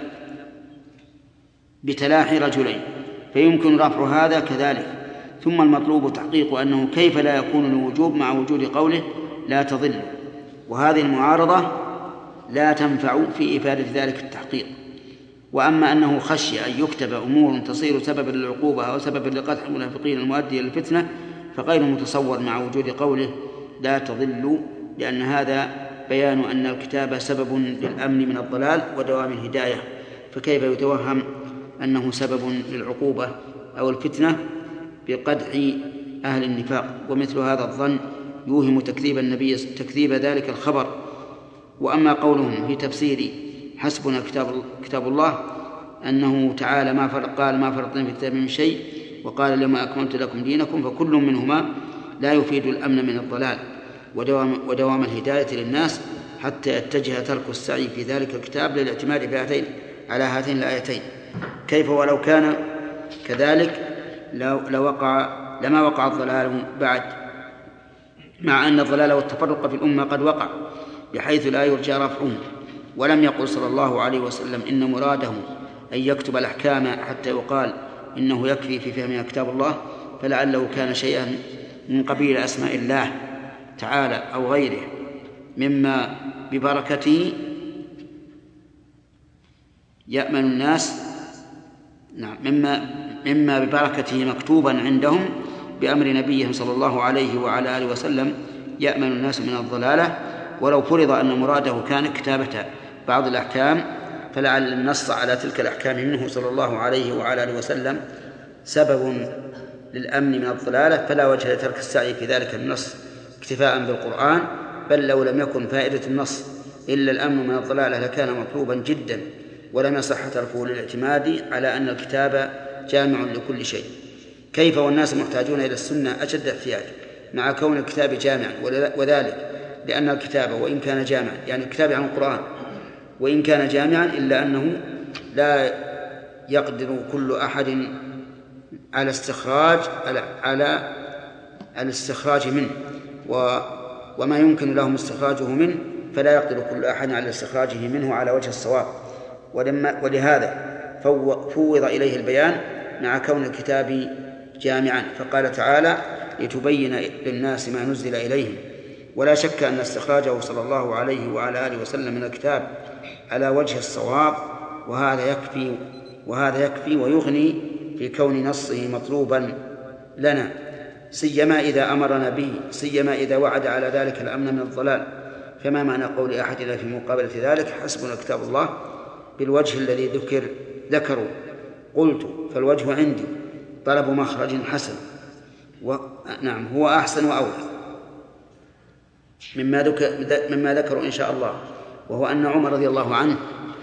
بتلاحي رجلين، فيمكن رفع هذا كذلك. ثم المطلوب تحقيق أنه كيف لا يكون الوجوب مع وجود قوله لا تضل، وهذه المعارضة لا تنفع في إفادة ذلك التحقيق. وأما أنه خشي أن يكتب أمور تصير سببا للعقوبة أو سببا لقدح المنافقين المؤدية للفتنة فغير متصور مع وجود قوله لا تضلوا، لأن هذا بيان أن الكتاب سبب للأمن من الضلال ودوام الهداية، فكيف يتوهم أنه سبب للعقوبة أو الفتنة بقدح أهل النفاق؟ ومثل هذا الظن يوهم تكذيب النبي تكذيب ذلك الخبر. وأما قولهم في تفسير حسبنا كتاب, كتاب الله أنه تعالى ما فرق قال ما فرقنا في الكتاب من شيء، وقال اليوم أكملت لكم دينكم، فكل منهما لا يفيد الأمن من الضلال ودوام, ودوام الهداية للناس، حتى يتجه ترك السعي في ذلك الكتاب للاعتماد بهاتين على هاتين الآيتين. كيف ولو كان كذلك لوقع لما وقع الضلال بعد، مع أن الضلال والتفرق في الأمة قد وقع بحيث لا يرجى رفعه. ولم يقل صلى الله عليه وسلم إن مراده أن يكتب الأحكام حتى يقال إنه يكفي في فهمها كتاب الله، فلعله كان شيئا من قبيل أسماء الله تعالى أو غيره مما ببركته يأمن الناس نعم مما مما ببركته مكتوبا عندهم بأمر نبيهم صلى الله عليه وعلى آله وسلم يأمن الناس من الضلالة. ولو فرض أن مراده كان كتابة بعض الأحكام فلعل النص على تلك الأحكام منه صلى الله عليه وعلى آله وسلم سبب للأمن من الضلالة، فلا وجه لترك السعي في ذلك النص اكتفاء بالقرآن، بل لو لم يكن فائدة النص إلا الأمن من الضلالة لكان مطلوبا جدا، ولم يصح تركه للاعتماد على أن الكتاب جامع لكل شيء. كيف والناس محتاجون إلى السنة أشد احتياج مع كون الكتاب جامعا، وذلك لأن الكتاب وإن كان جامعا يعني الكتاب عن القرآن وإن كان جامعا إلا أنه لا يقدر كل أحد على استخراج على الاستخراج منه، وما يمكن لهم استخراجه منه فلا يقدر كل أحد على استخراجه منه على وجه الصواب. ولهذا فوض إليه البيان مع كون الكتاب جامعا، فقال تعالى لتبين للناس ما نزل إليهم. ولا شك أن استخراجه صلى الله عليه وعلى آله وسلم من الكتاب على وجه الصواب، وهذا يكفي وهذا يكفي ويغني في كون نصه مطلوبا لنا، سيما إذا أمرنا به، سيما إذا وعد على ذلك الأمن من الضلال. فما معنى قول أحدنا في مقابلة ذلك حسبنا كتاب الله بالوجه الذي ذكر ذكروا؟ قلت فالوجه عندي طلب مخرج حسن، ونعم هو أحسن وأولى مما ذكر مما ذكروا إن شاء الله، وهو أن عمر رضي الله عنه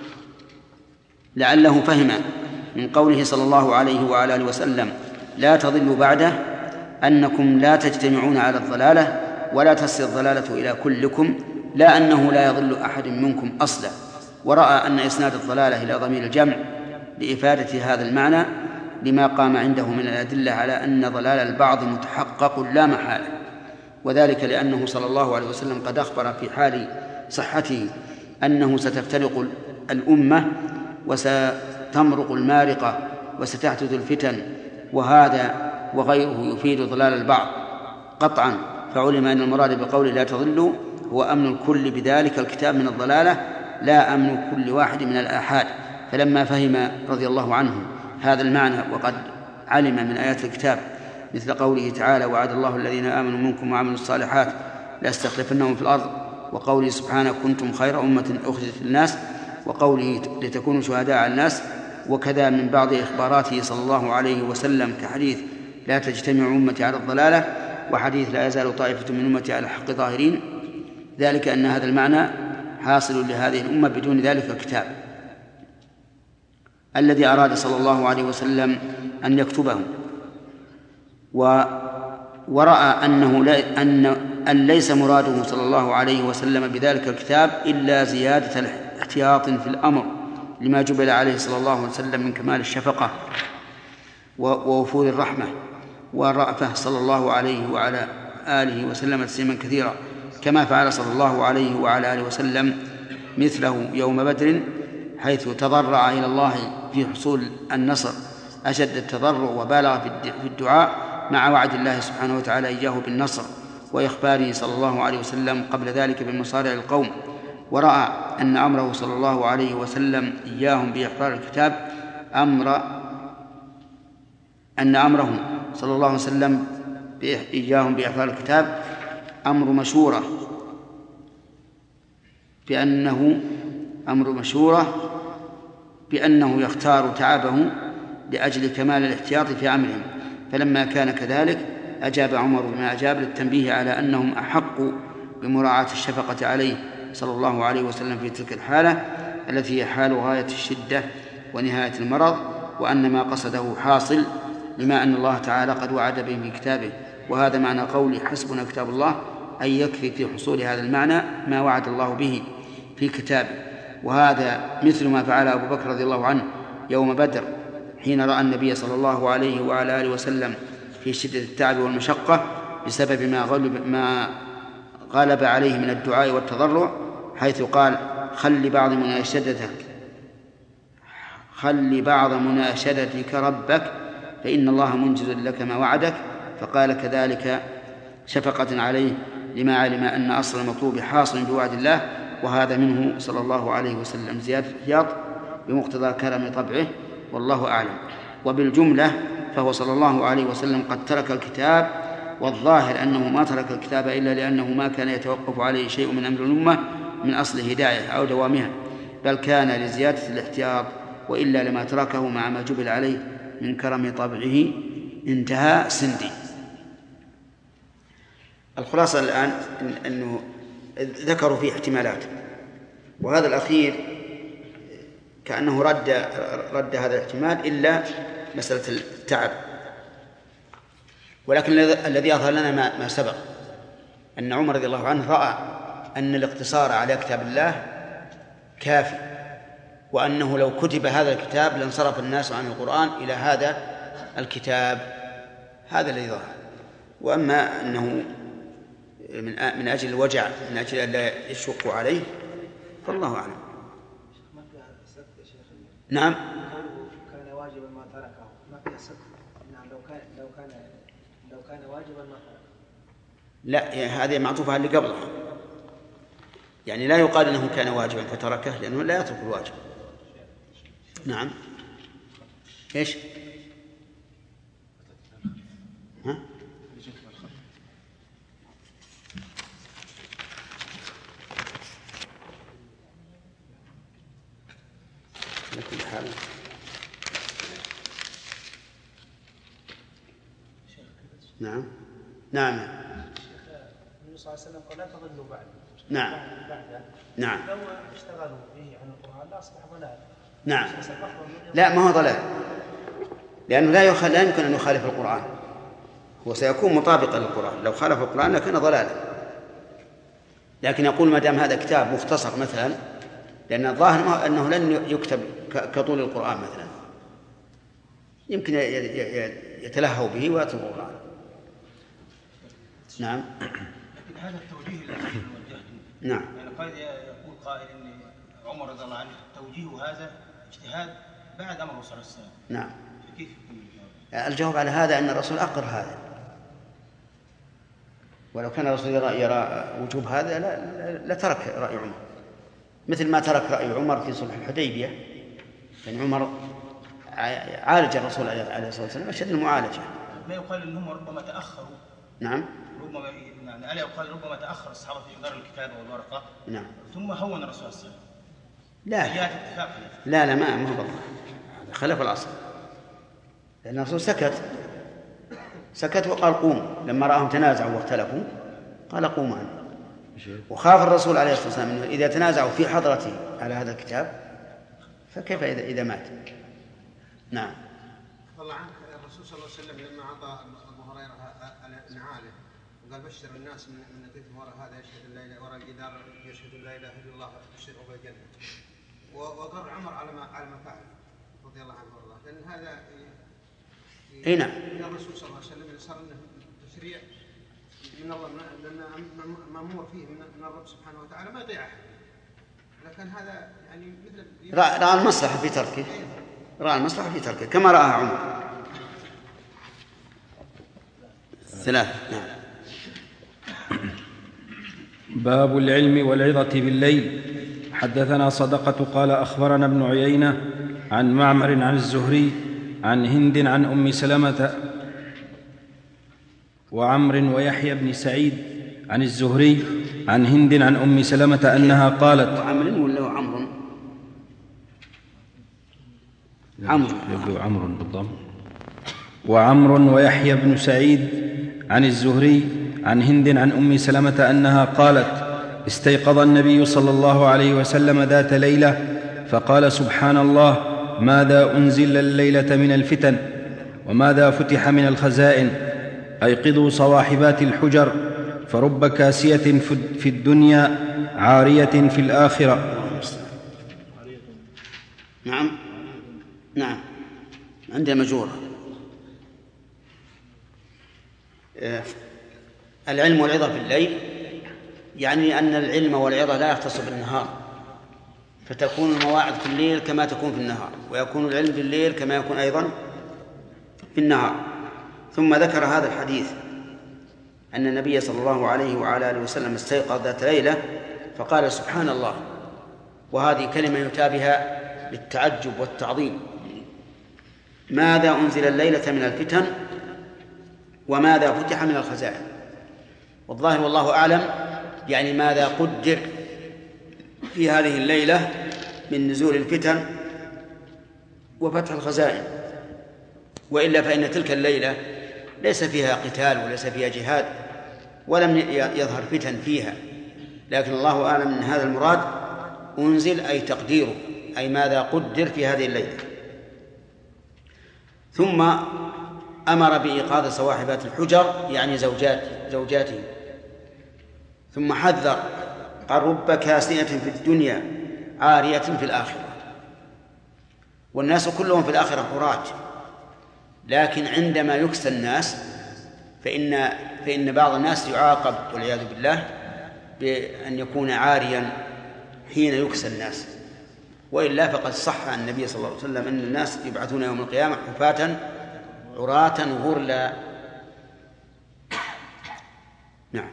لعله فهم من قوله صلى الله عليه وعلى آله وسلم لا تضلوا بعده أنكم لا تجتمعون على الضلالة ولا تصل الضلالة إلى كلكم، لا أنه لا يضل أحد منكم أصلا. ورأى أن إسناد الضلالة إلى ضمير الجمع لإفادة هذا المعنى لما قام عنده من الأدلة على أن ضلال البعض متحقق لا محالة، وذلك لأنه صلى الله عليه وسلم قد أخبر في حال صحته أنه ستفترق الأمة وستمرق المارقة وستحدث الفتن، وهذا وغيره يفيد ضلال البعض قطعا، فعلم أن المراد بقوله لا تضلوا هو أمن الكل بذلك الكتاب من الضلالة لا أمن كل واحد من الآحاد. فلما فهم رضي الله عنه هذا المعنى وقد علم من آيات الكتاب مثل قوله تعالى وعد الله الذين آمنوا منكم وعملوا الصالحات ليستخلفنهم في الأرض، وقوله سبحانه كنتم خير أمة أخرجت للناس، وقوله لتكونوا شهداء على الناس، وكذا من بعض إخباراته صلى الله عليه وسلم كحديث لا تجتمع أمتي على الضلالة، وحديث لا يزال طائفة من أمتي على الحق ظاهرين، ذلك أن هذا المعنى حاصل لهذه الأمة بدون ذلك الكتاب الذي أراد صلى الله عليه وسلم أن يكتبه، و ورأى أنه لا أن أن ليس مراده صلى الله عليه وسلم بذلك الكتاب إلا زيادة احتياط في الأمر لما جبل عليه صلى الله عليه وسلم من كمال الشفقة ووفور الرحمة والرأفة صلى الله عليه وعلى آله وسلم تسليما كثيرا، كما فعل صلى الله عليه وعلى آله وسلم مثله يوم بدر حيث تضرع إلى الله في حصول النصر أشد التضرع وبالغ في الدعاء مع وعد الله سبحانه وتعالى إياه بالنصر وإخباره صلى الله عليه وسلم قبل ذلك بمصارع القوم. ورأى أن أمره صلى الله عليه وسلم إياهم بإحضار الكتاب أمر أن أمره صلى الله عليه وسلم إياهم بإحضار الكتاب أمر مشورة بأنه أمر مشورة بأنه يختار تعبه لأجل كمال الاحتياط في أمرهم، فلما كان كذلك أجاب عمر بما أجاب للتنبيه على أنهم أحق بمراعاة الشفقة عليه صلى الله عليه وسلم في تلك الحالة التي هي حال غاية الشدة ونهاية المرض، وأن ما قصده حاصل لما أن الله تعالى قد وعد به في كتابه. وهذا معنى قولي حسبنا كتاب الله، أي يكفي في حصول هذا المعنى ما وعد الله به في كتابه. وهذا مثل ما فعل أبو بكر رضي الله عنه يوم بدر حين رأى النبي صلى الله عليه وعلى آله وسلم في شدة التعب والمشقة بسبب ما غلب, ما غلب عليه من الدعاء والتضرع، حيث قال خل بعض مناشدتك خل بعض مناشدتك ربك فإن الله منجز لك ما وعدك، فقال كذلك شفقة عليه لما علم أن أصل المطلوب حاصل بوعد الله، وهذا منه صلى الله عليه وسلم زيادة احتياط بمقتضى كرم طبعه، والله أعلم. وبالجملة فهو صلى الله عليه وسلم قد ترك الكتاب، والظاهر أنه ما ترك الكتاب إلا لأنه ما كان يتوقف عليه شيء من أمر الأمة من أصل هداية أو دوامها، بل كان لزيادة الاحتياط، وإلا لما تركه مع ما جبل عليه من كرم طبعه. انتهى سندي. الخلاصة الآن أنه ذكروا فيه احتمالات، وهذا الأخير كأنه رد رد هذا الاحتمال إلا مسألة التعب. ولكن الذي يظهر لنا ما, ما سبق أن عمر رضي الله عنه رأى أن الاقتصار على كتاب الله كافي، وأنه لو كتب هذا الكتاب لانصرف الناس عن القرآن إلى هذا الكتاب. هذا الذي ظهر. وأما أنه من من أجل الوجع من أجل أن لا يشقوا عليه فالله أعلم. نعم.
كان واجبا ما تركه ما في سقط. نعم لو كان لو كان لو كان واجبا ما تركه.
لا يعني هذه معطوفة على اللي قبلها، يعني لا يقال أنه كان واجبا فتركه لأنه لا يترك الواجب. نعم. إيش؟ ها؟ لكل حال نعم نعم
النبي صلى الله عليه وسلم قال لا تضلوا بعد.
نعم نعم
لو اشتغلوا به عن القرآن لا أصبح ضلال.
نعم. لا ما هو ضلال، لأنه لا يخ... لا يمكن أن يخالف القرآن، هو سيكون مطابقا للقرآن. لو خالف القرآن لكان ضلالا. لكن يقول ما دام هذا كتاب مختصر مثلا، لأن الظاهر أنه لن يكتب كطول القرآن مثلا، يمكن يتلهوا به ويترك القرآن. نعم.
لكن هذا التوجيه الذي وجهته
نعم.
يعني قد يقول قائل ان عمر رضي الله عنه توجيه هذا اجتهاد بعد امره صلى الله عليه وسلم.
نعم.
فكيف يكون الجواب؟
الجواب على هذا أن الرسول أقر هذا، ولو كان الرسول يرى, يرى وجوب هذا لترك رأي عمر، مثل ما ترك رأي عمر في صلح الحديبية، لأن عمر عالج الرسول عليه الصلاة والسلام أشد المعالجة.
ما يقال أنهم ربما تأخروا.
نعم.
ربما يعني ألا يقال ربما تأخر الصحابة في إنذار الكتابة والورقة.
نعم.
ثم هون الرسول صلى الله عليه وسلم.
لا. لا لا ما ما هو بالله. خلف الأصل. لأن الرسول سكت. سكت وقال قوم، لما رأهم تنازعوا واختلفوا قال قوموا عنه. وخاف الرسول عليه الصلاة والسلام إنه إذا تنازعوا في حضرته على هذا الكتاب فكيف إذا إذا مات. نعم.
الله عنك، الرسول صلى الله عليه وسلم لما أعطى أبو هريرة نعاله وقال بشر الناس من من أتيتم وراء هذا يشهد لا إله وراء الجدار يشهد لا إله إلا الله بشره بالجنة، وقر عمر على ما على ما فعل رضي الله عنه وارضاه، لأن هذا
اي نعم.
الرسول صلى الله عليه وسلم صار له تشريع من الله، لأن مأمور فيه من الرب سبحانه وتعالى ما يطيع أحد، لكن هذا يعني مثل
رأى المصلحة في تركه، رأى المصلحة في تركه كما رأى عمر. ثلاثة. نعم.
باب العلم والعظة بالليل. حدثنا صدقة قال أخبرنا ابن عيينة عن معمر عن الزهري عن هند عن أم سلمة وعمر ويحيى بن سعيد عن الزهري عن هند عن أم سلمة أنها قالت.
وعمر ولا عمرو؟ عمرو
يبدو عمرو بالضم. وعمر ويحيى بن سعيد عن الزهري عن هند عن أم سلمة أنها قالت: استيقظ النبي صلى الله عليه وسلم ذات ليلة فقال: سبحان الله، ماذا أنزل الليلة من الفتن وماذا فتح من الخزائن، أيقظوا صواحبات الحجر، فرب كاسية في الدنيا عارية في الآخرة.
نعم نعم عندها مجورة. العلم والعظة في الليل يعني أن العلم والعظة لا يختص بالنهار، فتكون المواعظ في الليل كما تكون في النهار، ويكون العلم في الليل كما يكون أيضا في النهار. ثم ذكر هذا الحديث أن النبي صلى الله عليه وعلى آله وسلم استيقظ ذات ليلة فقال: سبحان الله، وهذه كلمة يؤتى بها للتعجب والتعظيم. ماذا أنزل الليلة من الفتن وماذا فتح من الخزائن. والظاهر والله أعلم يعني ماذا قدر في هذه الليلة من نزول الفتن وفتح الخزائن، وإلا فإن تلك الليلة ليس فيها قتال وليس فيها جهاد ولم يظهر فتن فيها، لكن الله أعلم أن هذا المراد أنزل أي تقديره، أي ماذا قدر في هذه الليلة. ثم أمر بإيقاظ صواحبات الحجر يعني زوجات زوجاته، ثم حذر قال: رب كاسية في الدنيا عارية في الآخرة. والناس كلهم في الآخرة عراة، لكن عندما يكسى الناس فإن فإن بعض الناس يعاقب والعياذ بالله بأن يكون عاريا حين يكسى الناس، وإلا فقد صح عن النبي صلى الله عليه وسلم أن الناس يبعثون يوم القيامة حفاة عراة غرلا. نعم.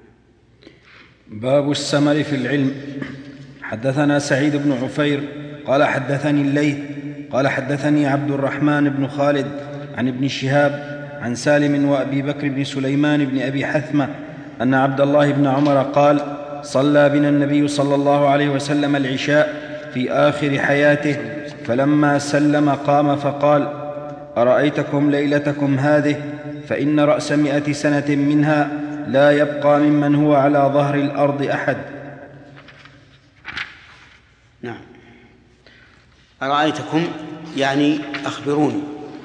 باب السمر في العلم. حدثنا سعيد بن عفير قال حدثني الليث قال حدثني عبد الرحمن بن خالد عن ابن شهاب عن سالم وأبي بكر بن سليمان بن أبي حثمة أن عبد الله بن عمر قال: صلى بنا النبي صلى الله عليه وسلم العشاء في آخر حياته، فلما سلم قام فقال: أرأيتكم ليلتكم هذه فإن رأس مئة سنة منها لا يبقى ممن هو على ظهر الأرض أحد.
نعم. أرأيتكم يعني أخبروني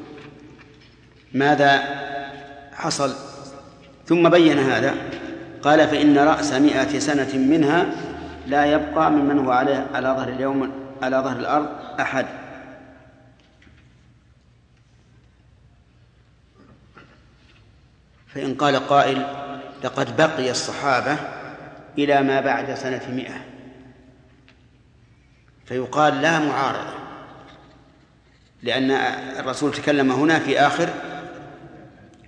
ماذا حصل. ثم بين هذا قال: فإن رأس مئة سنة منها لا يبقى ممن هو على على ظهر اليوم على ظهر الأرض أحد. فإن قال قائل: لقد بقي الصحابة إلى ما بعد سنة مئة، فيقال لا معارضة، لأن الرسول تكلم هنا في آخر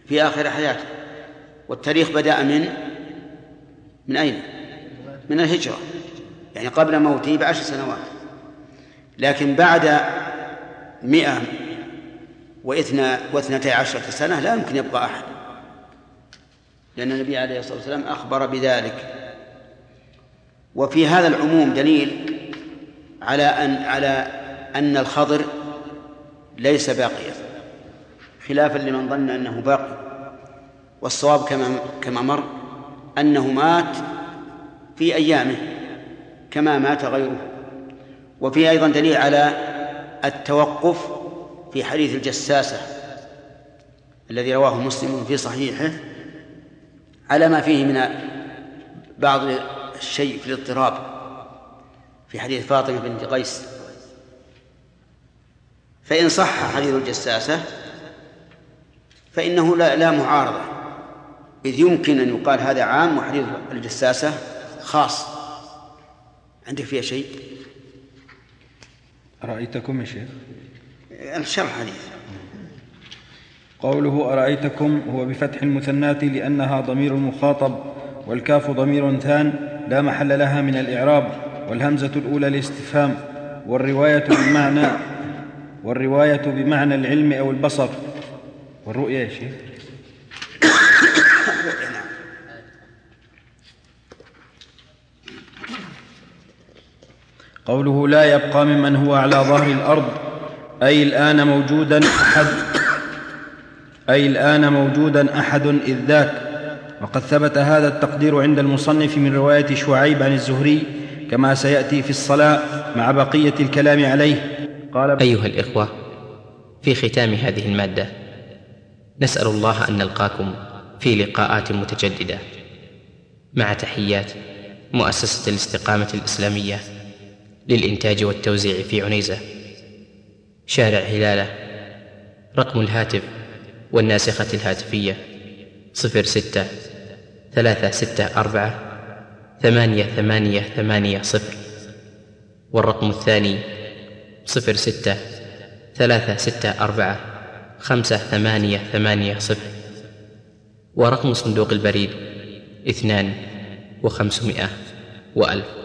في آخر حياته. والتاريخ بدأ من من أين؟ من الهجرة، يعني قبل موته بعشر سنوات. لكن بعد مئة واثنى واثنتي عشرة سنة لا يمكن يبقى أحد، لأن النبي عليه الصلاة والسلام أخبر بذلك. وفي هذا العموم دليل على أن على أن الخضر ليس باقيا، خلافا لمن ظن أنه باقي. والصواب كما كما مر أنه مات في أيامه كما مات غيره. وفي أيضا دليل على التوقف في حديث الجساسة الذي رواه مسلم في صحيحه على ما فيه من بعض الشيء في الاضطراب في حديث فاطمة بنت قيس. فإن صح حديث الجساسة فإنه لا, لا معارضة، إذ يمكن أن يقال هذا عام وحديث الجساسة خاص. عندك فيها شيء؟
أرأيتكم يا شيخ؟
الشرح حديث.
قوله أرأيتكم هو بفتح المثنات لأنها ضمير مخاطب، والكاف ضمير ثان لا محل لها من الإعراب، والهمزة الأولى الاستفهام، والرواية بمعنى والرواية بمعنى العلم أو البصر. والرؤيا يا شيخ؟ قوله لا يبقى ممن هو على ظهر الأرض أي الآن موجودا أحد أي الآن موجودا أحد إذ ذاك. وقد ثبت هذا التقدير عند المصنف من رواية شعيب عن الزهري كما سيأتي في الصلاة مع بقية الكلام عليه.
قال أيها الإخوة، في ختام هذه المادة نسأل الله أن نلقاكم في لقاءات متجددة، مع تحيات مؤسسة الاستقامة الإسلامية للإنتاج والتوزيع في عنيزة، شارع هلالة. رقم الهاتف والناسخة الهاتفية صفر ستة ثلاثة ستة أربعة ثمانية ثمانية ثمانية صفر، والرقم الثاني صفر ستة ثلاثة ستة أربعة خمسة ثمانية ثمانية صفر، ورقم صندوق البريد اثنان وخمسمائة وألف.